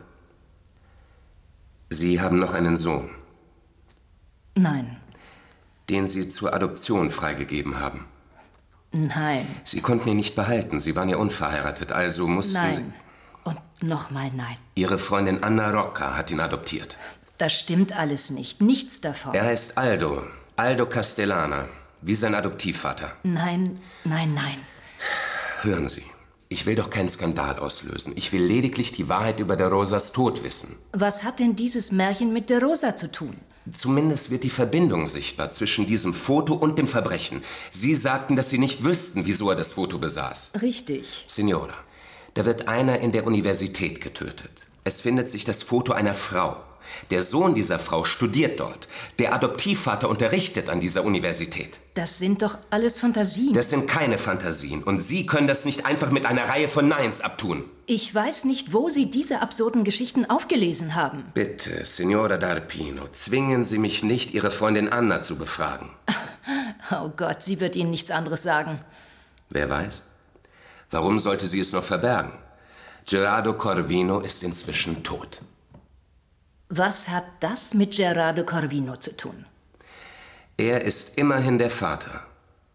Sie haben noch einen Sohn. Nein. Den Sie zur Adoption freigegeben haben. Nein. Sie konnten ihn nicht behalten, Sie waren ja unverheiratet, also mussten Sie... Nein. Und Nochmal nein. Ihre Freundin Anna Rocca hat ihn adoptiert. Das stimmt alles nicht. Nichts davon. Er heißt Aldo. Aldo Castellana. Wie sein Adoptivvater. Nein, nein, nein. Hören Sie, ich will doch keinen Skandal auslösen. Ich will lediglich die Wahrheit über der Rosas Tod wissen. Was hat denn dieses Märchen mit der Rosa zu tun? Zumindest wird die Verbindung sichtbar zwischen diesem Foto und dem Verbrechen. Sie sagten, dass Sie nicht wüssten, wieso er das Foto besaß. Richtig. Signora, da wird einer in der Universität getötet. Es findet sich das Foto einer Frau. Der Sohn dieser Frau studiert dort. Der Adoptivvater unterrichtet an dieser Universität. Das sind doch alles Fantasien. Das sind keine Fantasien. Und Sie können das nicht einfach mit einer Reihe von Neins abtun. Ich weiß nicht, wo Sie diese absurden Geschichten aufgelesen haben. Bitte, Signora d'Arpino, zwingen Sie mich nicht, Ihre Freundin Anna zu befragen. Oh Gott, sie wird Ihnen nichts anderes sagen. Wer weiß? Warum sollte sie es noch verbergen? Gerardo Corvino ist inzwischen tot. Was hat das mit Gerardo Corvino zu tun? Er ist immerhin der Vater.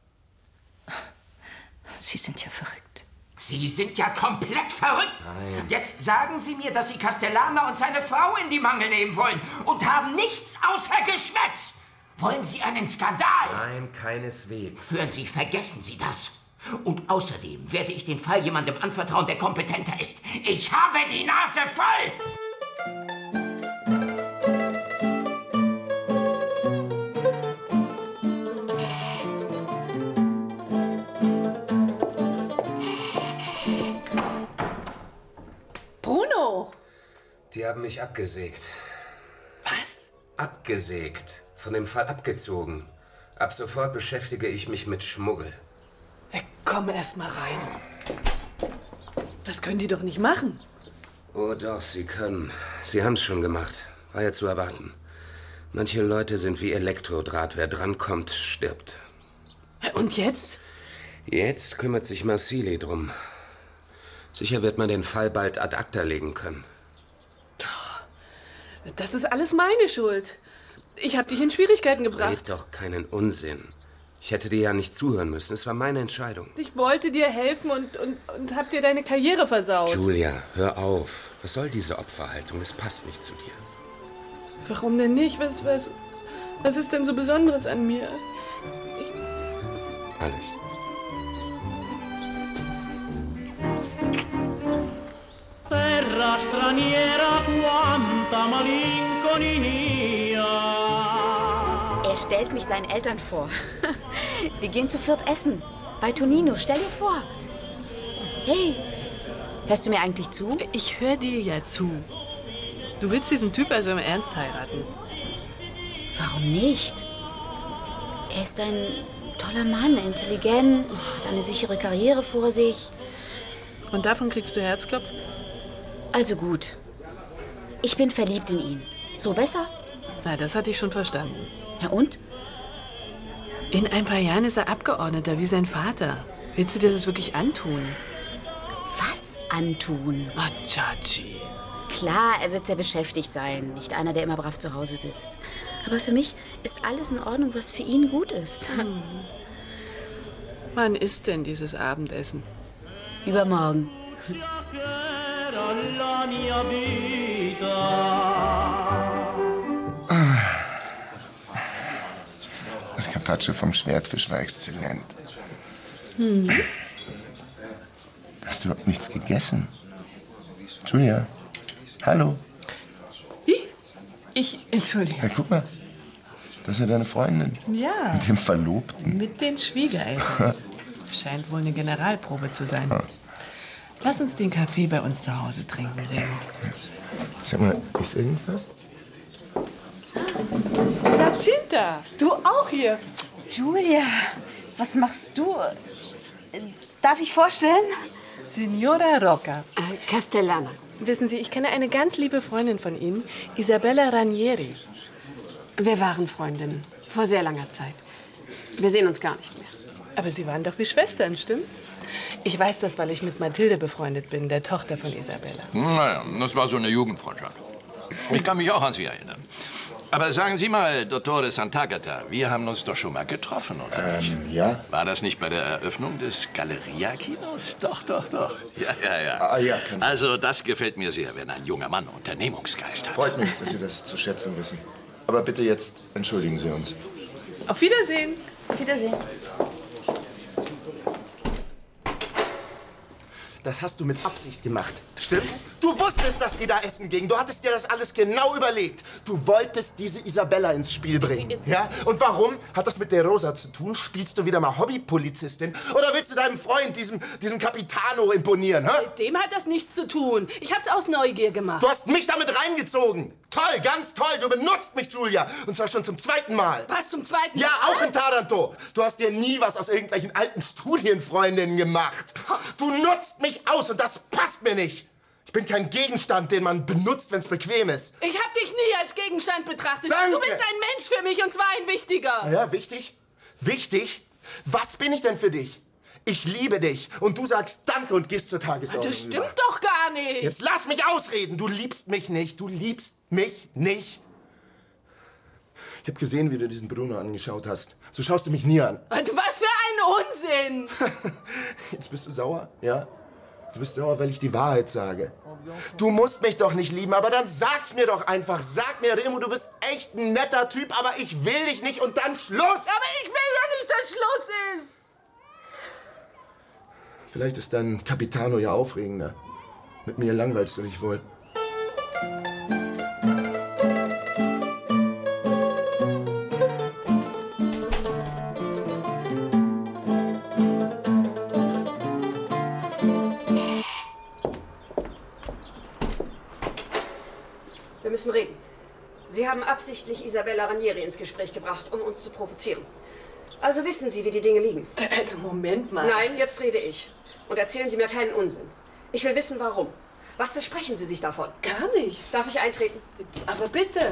Sie sind ja verrückt. Sie sind ja komplett verrückt. Nein. Jetzt sagen Sie mir, dass Sie Castellana und seine Frau in die Mangel nehmen wollen und haben nichts außer Geschwätz. Wollen Sie einen Skandal? Nein, keineswegs. Hören Sie, vergessen Sie das. Und außerdem werde ich den Fall jemandem anvertrauen, der kompetenter ist. Ich habe die Nase voll! Bruno! Die haben mich abgesägt. Was? Abgesägt. Von dem Fall abgezogen. Ab sofort beschäftige ich mich mit Schmuggel. Komm erst mal rein. Das können die doch nicht machen. Oh doch, sie können. Sie haben's schon gemacht. War ja zu erwarten. Manche Leute sind wie Elektrodraht. Wer drankommt, stirbt. Und jetzt? Jetzt kümmert sich Marsili drum. Sicher wird man den Fall bald ad acta legen können. Das ist alles meine Schuld. Ich habe dich in Schwierigkeiten gebracht. Red doch keinen Unsinn. Ich hätte dir ja nicht zuhören müssen. Es war meine Entscheidung. Ich wollte dir helfen und hab dir deine Karriere versaut. Julia, hör auf. Was soll diese Opferhaltung? Es passt nicht zu dir. Warum denn nicht? Was ist denn so Besonderes an mir? Alles. Terra straniera quanta malinconia. Er stellt mich seinen Eltern vor. Wir gehen zu viert essen. Bei Tonino, stell dir vor. Hey, hörst du mir eigentlich zu? Ich höre dir ja zu. Du willst diesen Typ also im Ernst heiraten? Warum nicht? Er ist ein toller Mann, intelligent, hat eine sichere Karriere vor sich. Und davon kriegst du Herzklopfen? Also gut. Ich bin verliebt in ihn. So besser? Na, das hatte ich schon verstanden. Ja und? In ein paar Jahren ist er Abgeordneter, wie sein Vater. Willst du dir das wirklich antun? Was antun? Ach, Chachi. Klar, er wird sehr beschäftigt sein. Nicht einer, der immer brav zu Hause sitzt. Aber für mich ist alles in Ordnung, was für ihn gut ist. Wann ist denn dieses Abendessen? Übermorgen. Das Carpaccio vom Schwertfisch war exzellent. Hast du überhaupt nichts gegessen? Julia, hallo. Entschuldige. Ja, guck mal, das ist ja deine Freundin. Ja. Mit dem Verlobten. Mit den Schwiegereltern. Scheint wohl eine Generalprobe zu sein. Lass uns den Kaffee bei uns zu Hause trinken, Remo. Sag mal, ist irgendwas? Giacinta, du auch hier. Julia, was machst du? Darf ich vorstellen? Signora Rocca. Castellana. Wissen Sie, ich kenne eine ganz liebe Freundin von Ihnen, Isabella Ranieri. Wir waren Freundinnen. Vor sehr langer Zeit. Wir sehen uns gar nicht mehr. Aber Sie waren doch wie Schwestern, stimmt's? Ich weiß das, weil ich mit Mathilde befreundet bin, der Tochter von Isabella. Naja, das war so eine Jugendfreundschaft. Ich kann mich auch an Sie erinnern. Aber sagen Sie mal, Dottore Sant'Agata, wir haben uns doch schon mal getroffen, oder nicht? Ja. War das nicht bei der Eröffnung des Galleria-Kinos? Doch. Ja. Ah, ja, kann sein. Also, das gefällt mir sehr, wenn ein junger Mann Unternehmungsgeist hat. Freut mich, dass Sie das zu schätzen wissen. Aber bitte jetzt entschuldigen Sie uns. Auf Wiedersehen. Auf Wiedersehen. Das hast du mit Absicht gemacht. Stimmt? Du wusstest, dass die da essen gingen. Du hattest dir das alles genau überlegt. Du wolltest diese Isabella ins Spiel bringen. Ja? Und warum? Hat das mit der Rosa zu tun? Spielst du wieder mal Hobbypolizistin? Oder willst du deinem Freund, diesem Capitano, imponieren? Hä? Mit dem hat das nichts zu tun. Ich hab's aus Neugier gemacht. Du hast mich damit reingezogen. Toll, ganz toll. Du benutzt mich, Julia. Und zwar schon zum 2. Mal. Was, zum 2. Mal? Ja, auch in Taranto. Du hast dir nie was aus irgendwelchen alten Studienfreundinnen gemacht. Du nutzt mich aus und das passt mir nicht. Ich bin kein Gegenstand, den man benutzt, wenn es bequem ist. Ich hab dich nie als Gegenstand betrachtet. Danke. Du bist ein Mensch für mich und zwar ein wichtiger. Ja, wichtig? Wichtig? Was bin ich denn für dich? Ich liebe dich und du sagst Danke und gehst zur Tagesordnung. Das stimmt doch gar nicht. Jetzt lass mich ausreden. Du liebst mich nicht. Du liebst mich nicht. Ich habe gesehen, wie du diesen Bruno angeschaut hast. So schaust du mich nie an. Und was für ein Unsinn! Jetzt bist du sauer, ja? Du bist sauer, weil ich die Wahrheit sage. Du musst mich doch nicht lieben, aber dann sag's mir doch einfach. Sag mir, Remo, du bist echt ein netter Typ, aber ich will dich nicht und dann Schluss! Aber ich will ja nicht, dass Schluss ist! Vielleicht ist dein Capitano ja aufregender. Mit mir langweilst du dich wohl. Wir müssen reden. Sie haben absichtlich Isabella Ranieri ins Gespräch gebracht, um uns zu provozieren. Also wissen Sie, wie die Dinge liegen. Also Moment mal. Nein, jetzt rede ich. Und erzählen Sie mir keinen Unsinn. Ich will wissen, warum. Was versprechen Sie sich davon? Gar nichts. Darf ich eintreten? Aber bitte.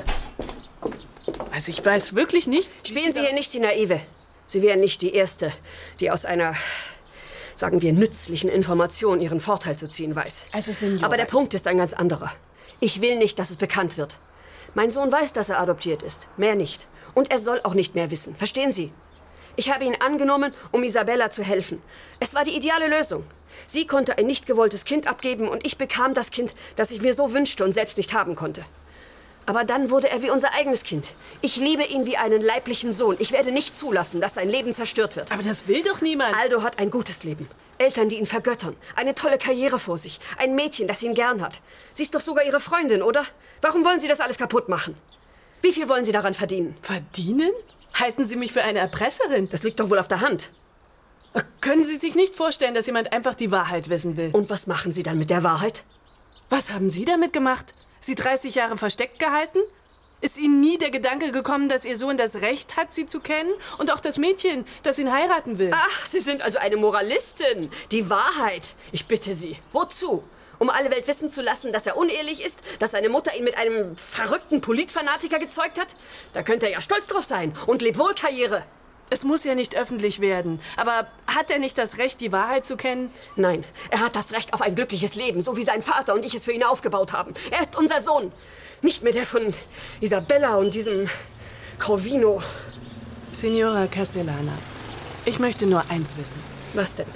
Also ich weiß wirklich nicht... Spielen Sie hier nicht die Naive. Sie wären nicht die Erste, die aus einer, sagen wir, nützlichen Information ihren Vorteil zu ziehen weiß. Also Signora... Aber der Punkt ist ein ganz anderer. Ich will nicht, dass es bekannt wird. Mein Sohn weiß, dass er adoptiert ist. Mehr nicht. Und er soll auch nicht mehr wissen. Verstehen Sie? Ich habe ihn angenommen, um Isabella zu helfen. Es war die ideale Lösung. Sie konnte ein nicht gewolltes Kind abgeben und ich bekam das Kind, das ich mir so wünschte und selbst nicht haben konnte. Aber dann wurde er wie unser eigenes Kind. Ich liebe ihn wie einen leiblichen Sohn. Ich werde nicht zulassen, dass sein Leben zerstört wird. Aber das will doch niemand. Aldo hat ein gutes Leben. Eltern, die ihn vergöttern. Eine tolle Karriere vor sich. Ein Mädchen, das ihn gern hat. Sie ist doch sogar Ihre Freundin, oder? Warum wollen Sie das alles kaputt machen? Wie viel wollen Sie daran verdienen? Verdienen? Halten Sie mich für eine Erpresserin? Das liegt doch wohl auf der Hand. Können Sie sich nicht vorstellen, dass jemand einfach die Wahrheit wissen will? Und was machen Sie dann mit der Wahrheit? Was haben Sie damit gemacht? Sie 30 Jahre versteckt gehalten? Ist Ihnen nie der Gedanke gekommen, dass Ihr Sohn das Recht hat, Sie zu kennen? Und auch das Mädchen, das ihn heiraten will? Ach, Sie sind also eine Moralistin. Die Wahrheit. Ich bitte Sie. Wozu? Um alle Welt wissen zu lassen, dass er unehelich ist? Dass seine Mutter ihn mit einem verrückten Politfanatiker gezeugt hat? Da könnte er ja stolz drauf sein. Und lebt wohl Karriere. Es muss ja nicht öffentlich werden. Aber hat er nicht das Recht, die Wahrheit zu kennen? Nein, er hat das Recht auf ein glückliches Leben, so wie sein Vater und ich es für ihn aufgebaut haben. Er ist unser Sohn. Nicht mehr der von Isabella und diesem Corvino. Signora Castellana, ich möchte nur eins wissen. Was denn?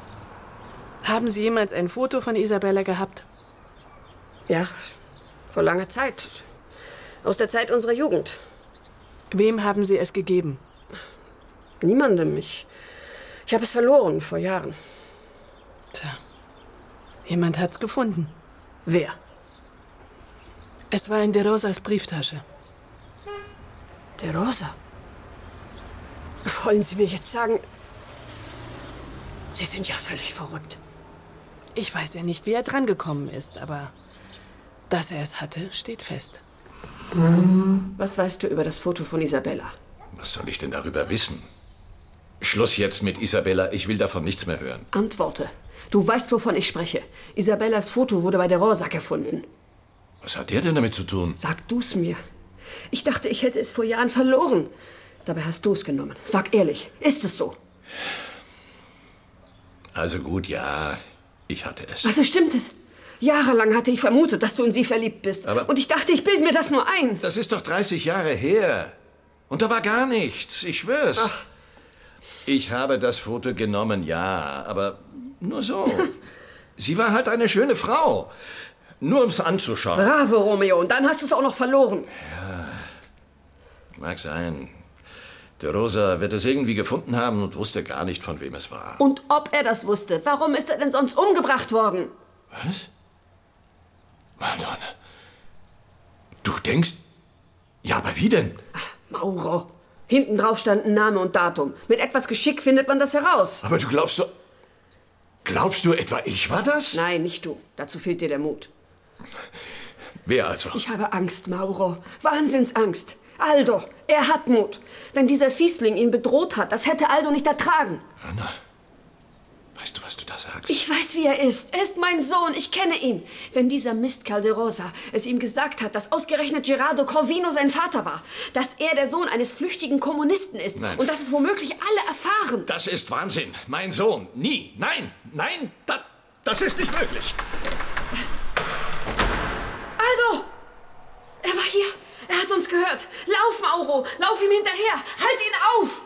Haben Sie jemals ein Foto von Isabella gehabt? Ja, vor langer Zeit. Aus der Zeit unserer Jugend. Wem haben Sie es gegeben? Niemandem. Ich habe es verloren, vor Jahren. Tja, jemand hat's gefunden. Wer? Es war in De Rosas Brieftasche. De Rosa? Wollen Sie mir jetzt sagen... Sie sind ja völlig verrückt. Ich weiß ja nicht, wie er drangekommen ist, aber dass er es hatte, steht fest. Was weißt du über das Foto von Isabella? Was soll ich denn darüber wissen? Schluss jetzt mit Isabella, ich will davon nichts mehr hören. Antworte. Du weißt, wovon ich spreche. Isabellas Foto wurde bei der Rosa gefunden. Was hat der denn damit zu tun? Sag du's mir. Ich dachte, ich hätte es vor Jahren verloren. Dabei hast du's genommen. Sag ehrlich, ist es so? Also gut, ja, ich hatte es. Also stimmt es. Jahrelang hatte ich vermutet, dass du in sie verliebt bist. Aber- Und ich dachte, ich bilde mir das nur ein. Das ist doch 30 Jahre her. Und da war gar nichts, ich schwör's. Ach. Ich habe das Foto genommen, ja, aber nur so. Sie war halt eine schöne Frau. Nur ums anzuschauen. Bravo, Romeo. Und dann hast du es auch noch verloren. Mag sein. Der Rosa wird es irgendwie gefunden haben und wusste gar nicht, von wem es war. Und ob er das wusste, warum ist er denn sonst umgebracht worden? Was? Madonna. Du denkst... Ja, aber wie denn? Mauro. Hinten drauf standen Name und Datum. Mit etwas Geschick findet man das heraus. Aber du glaubst doch... Glaubst du etwa, ich war das? Nein, nicht du. Dazu fehlt dir der Mut. Wer also? Ich habe Angst, Mauro. Wahnsinnsangst. Aldo, er hat Mut. Wenn dieser Fiesling ihn bedroht hat, das hätte Aldo nicht ertragen. Anna, weißt du, was du da sagst? Ich weiß, wie er ist. Er ist mein Sohn. Ich kenne ihn. Wenn dieser Mist Calderosa es ihm gesagt hat, dass ausgerechnet Gerardo Corvino sein Vater war, dass er der Sohn eines flüchtigen Kommunisten ist Nein. und dass es womöglich alle erfahren. Das ist Wahnsinn. Mein Sohn. Nie. Nein. Nein. Das ist nicht möglich. Aldo! Er war hier. Er hat uns gehört. Lauf, Mauro. Lauf ihm hinterher. Halt ihn auf.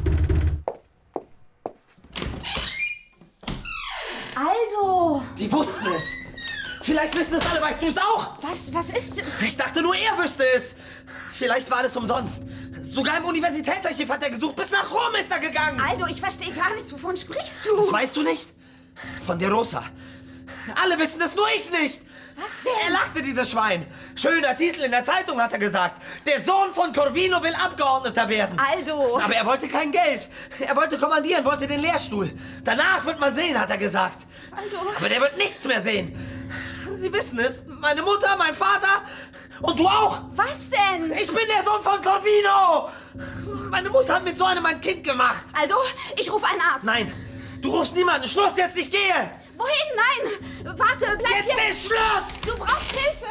Aldo! Die wussten es. Vielleicht wissen es alle. Weißt du es auch? Was ist... Ich dachte nur, er wüsste es. Vielleicht war alles umsonst. Sogar im Universitätsarchiv hat er gesucht. Bis nach Rom ist er gegangen. Aldo, ich verstehe gar nichts. Wovon sprichst du? Das weißt du nicht? Von der Rosa. Alle wissen es, nur ich nicht. Was denn? Er lachte, dieses Schwein. Schöner Titel in der Zeitung, hat er gesagt. Der Sohn von Corvino will Abgeordneter werden. Aldo! Aber er wollte kein Geld. Er wollte kommandieren, wollte den Lehrstuhl. Danach wird man sehen, hat er gesagt. Aldo! Aber der wird nichts mehr sehen. Sie wissen es. Meine Mutter, mein Vater und du auch. Was denn? Ich bin der Sohn von Corvino. Meine Mutter hat mit so einem ein Kind gemacht. Aldo, ich rufe einen Arzt. Nein, du rufst niemanden. Schluss jetzt, ich gehe. Wohin? Nein! Warte, bleib jetzt hier! Jetzt ist Schluss! Du brauchst Hilfe!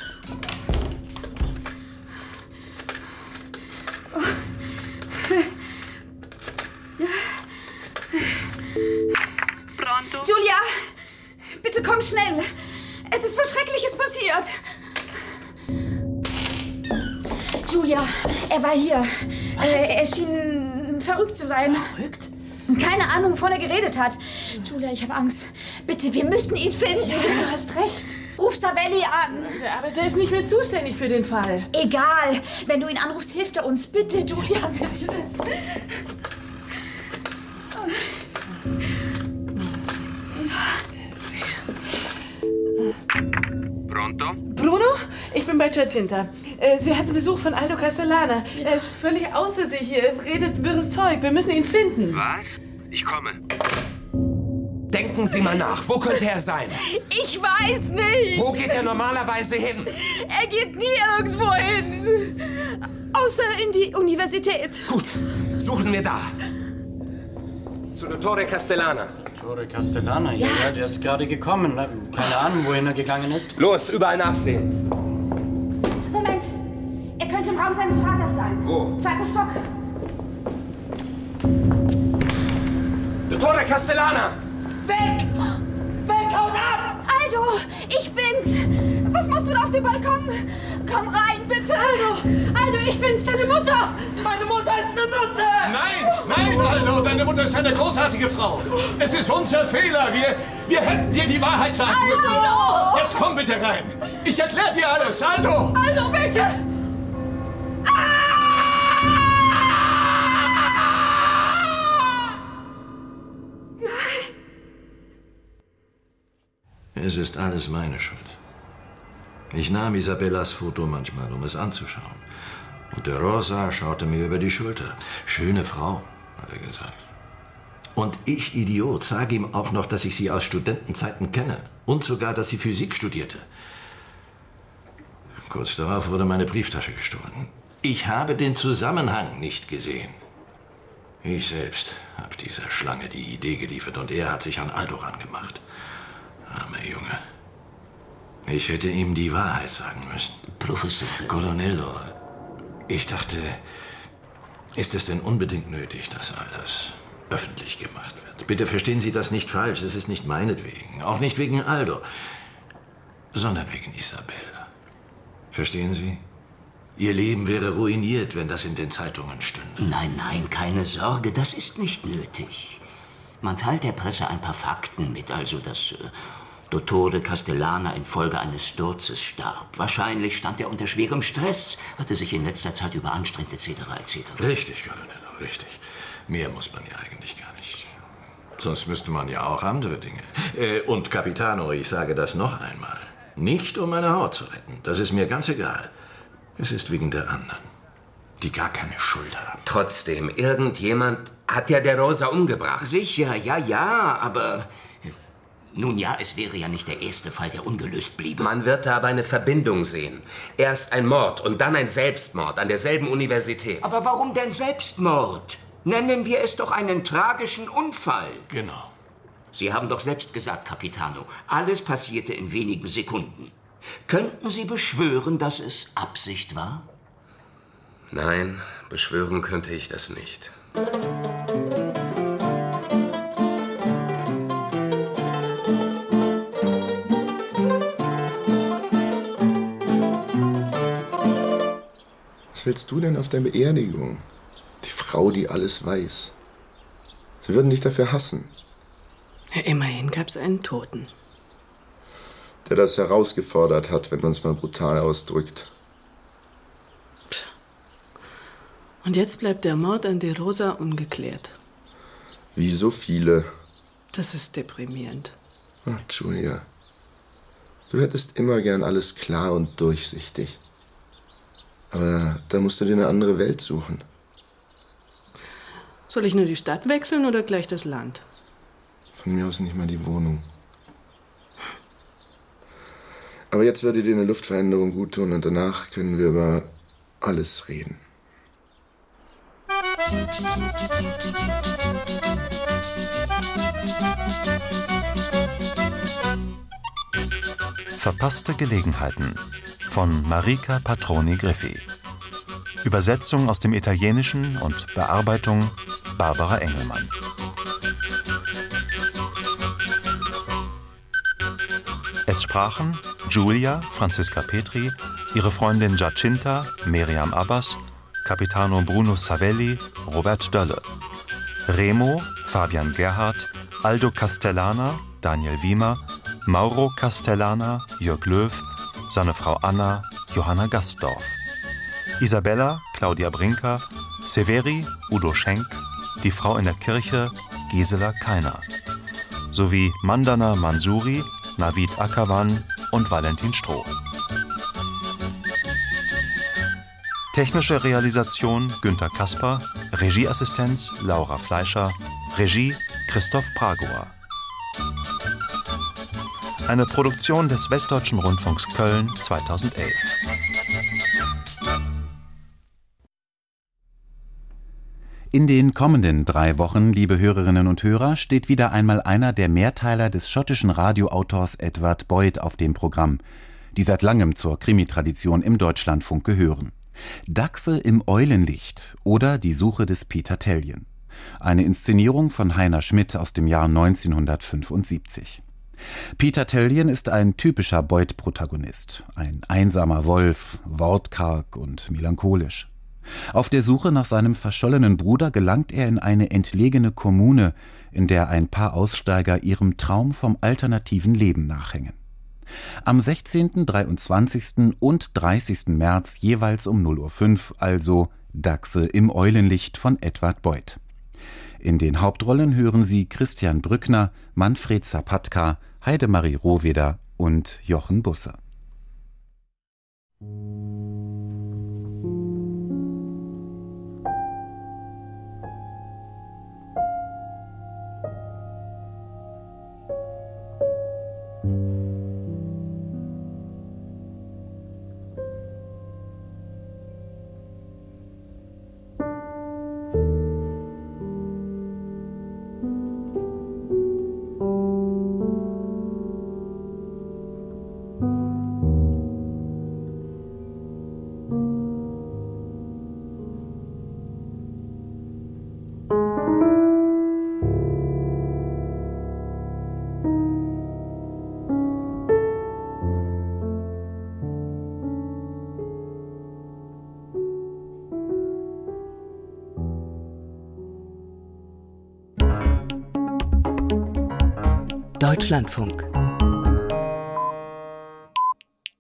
Pronto? Julia! Bitte komm schnell! Es ist was Schreckliches passiert! Julia, er war hier. Er schien verrückt zu sein. Verrückt? Keine Ahnung, wovon er geredet hat. Julia, ich habe Angst. Bitte, wir müssen ihn finden. Ja, du hast recht. Ruf Savelli an. Aber der ist nicht mehr zuständig für den Fall. Egal. Wenn du ihn anrufst, hilft er uns. Bitte, Julia, bitte. Pronto? Bruno, ich bin bei Giacinta. Sie hatte Besuch von Aldo Castellana. Er ist völlig außer sich. Er redet wirres Zeug. Wir müssen ihn finden. Was? Ich komme. Denken Sie mal nach. Wo könnte er sein? Ich weiß nicht. Wo geht er normalerweise hin? Er geht nie irgendwo hin. Außer in die Universität. Gut, suchen wir da. Zu Dottore Castellana. Dottore Castellana, ja, der ist gerade gekommen. Keine Ahnung, wohin er gegangen ist. Los, überall nachsehen. Moment. Er könnte im Raum seines Vaters sein. Wo? 2. Stock. Dottore Castellana! Weg! Weg, haut ab! Aldo, ich bin's. Was machst du da auf dem Balkon? Komm rein, bitte. Aldo, ich bin's, deine Mutter. Meine Mutter ist eine Nutte! Nein, Aldo, deine Mutter ist eine großartige Frau. Es ist unser Fehler. Wir hätten dir die Wahrheit sagen müssen. Aldo! Jetzt komm bitte rein. Ich erkläre dir alles, Aldo. Aldo, bitte. Es ist alles meine Schuld. Ich nahm Isabellas Foto manchmal, um es anzuschauen. Und der Rosa schaute mir über die Schulter. Schöne Frau, hat er gesagt. Und ich, Idiot, sage ihm auch noch, dass ich sie aus Studentenzeiten kenne. Und sogar, dass sie Physik studierte. Kurz darauf wurde meine Brieftasche gestohlen. Ich habe den Zusammenhang nicht gesehen. Ich selbst habe dieser Schlange die Idee geliefert und er hat sich an Aldo rangemacht. Armer Junge. Ich hätte ihm die Wahrheit sagen müssen. Professor. Colonello, ich dachte, ist es denn unbedingt nötig, dass all das öffentlich gemacht wird? Bitte verstehen Sie das nicht falsch. Es ist nicht meinetwegen. Auch nicht wegen Aldo. sondern wegen Isabella. Verstehen Sie? Ihr Leben wäre ruiniert, wenn das in den Zeitungen stünde. Nein, nein, keine Sorge, das ist nicht nötig. Man teilt der Presse ein paar Fakten mit, also dass Dottore Castellana infolge eines Sturzes starb. Wahrscheinlich stand er unter schwerem Stress, hatte sich in letzter Zeit überanstrengt, etc. etc. Richtig, Colonello, richtig. Mehr muss man ja eigentlich gar nicht. Sonst müsste man ja auch andere Dinge. Und Capitano, ich sage das noch einmal. Nicht um meine Haut zu retten, das ist mir ganz egal. Es ist wegen der anderen, die gar keine Schuld haben. Trotzdem, irgendjemand hat ja der Rosa umgebracht. Sicher, ja, aber... Nun ja, es wäre ja nicht der erste Fall, der ungelöst bliebe. Man wird da aber eine Verbindung sehen. Erst ein Mord und dann ein Selbstmord an derselben Universität. Aber warum denn Selbstmord? Nennen wir es doch einen tragischen Unfall. Genau. Sie haben doch selbst gesagt, Capitano, alles passierte in wenigen Sekunden. Könnten Sie beschwören, dass es Absicht war? Nein, beschwören könnte ich das nicht. Was willst du denn auf der Beerdigung? Die Frau, die alles weiß. Sie würden dich dafür hassen. Ja, immerhin gab's einen Toten. Der das herausgefordert hat, wenn man es mal brutal ausdrückt. Und jetzt bleibt der Mord an De Rosa ungeklärt. Wie so viele. Das ist deprimierend. Ach, Julia. Du hättest immer gern alles klar und durchsichtig. Aber da musst du dir eine andere Welt suchen. Soll ich nur die Stadt wechseln oder gleich das Land? Von mir aus nicht mal die Wohnung. Aber jetzt würde dir eine Luftveränderung gut tun und danach können wir über alles reden. Verpasste Gelegenheiten von Marika Patroni Griffi. Übersetzung aus dem Italienischen und Bearbeitung Barbara Engelmann. Es sprachen Giulia, Franziska Petri, ihre Freundin Giacinta, Miriam Abbas, Capitano Bruno Savelli, Robert Dölle. Remo, Fabian Gerhardt, Aldo Castellana, Daniel Wiemer, Mauro Castellana, Jörg Löw, seine Frau Anna, Johanna Gastdorf. Isabella, Claudia Brinker, Severi, Udo Schenk, die Frau in der Kirche, Gisela Keiner. Sowie Mandana Mansouri, Navid Akavan und Valentin Stroh. Technische Realisation Günter Kasper, Regieassistenz Laura Fleischer, Regie Christoph Pragoa. Eine Produktion des Westdeutschen Rundfunks Köln 2011. In den kommenden 3 Wochen, liebe Hörerinnen und Hörer, steht wieder einmal einer der Mehrteiler des schottischen Radioautors Edward Boyd auf dem Programm, die seit langem zur Krimitradition im Deutschlandfunk gehören. Dachse im Eulenlicht oder Die Suche des Peter Tellion. Eine Inszenierung von Heiner Schmidt aus dem Jahr 1975. Peter Tellion ist ein typischer Boyd-Protagonist, ein einsamer Wolf, wortkarg und melancholisch. Auf der Suche nach seinem verschollenen Bruder gelangt er in eine entlegene Kommune, in der ein paar Aussteiger ihrem Traum vom alternativen Leben nachhängen. Am 16., 23. und 30. März jeweils um 0:05 Uhr, also Dachse im Eulenlicht von Edward Boyd. In den Hauptrollen hören Sie Christian Brückner, Manfred Zapatka, Heidemarie Rohweder und Jochen Busse. Deutschlandfunk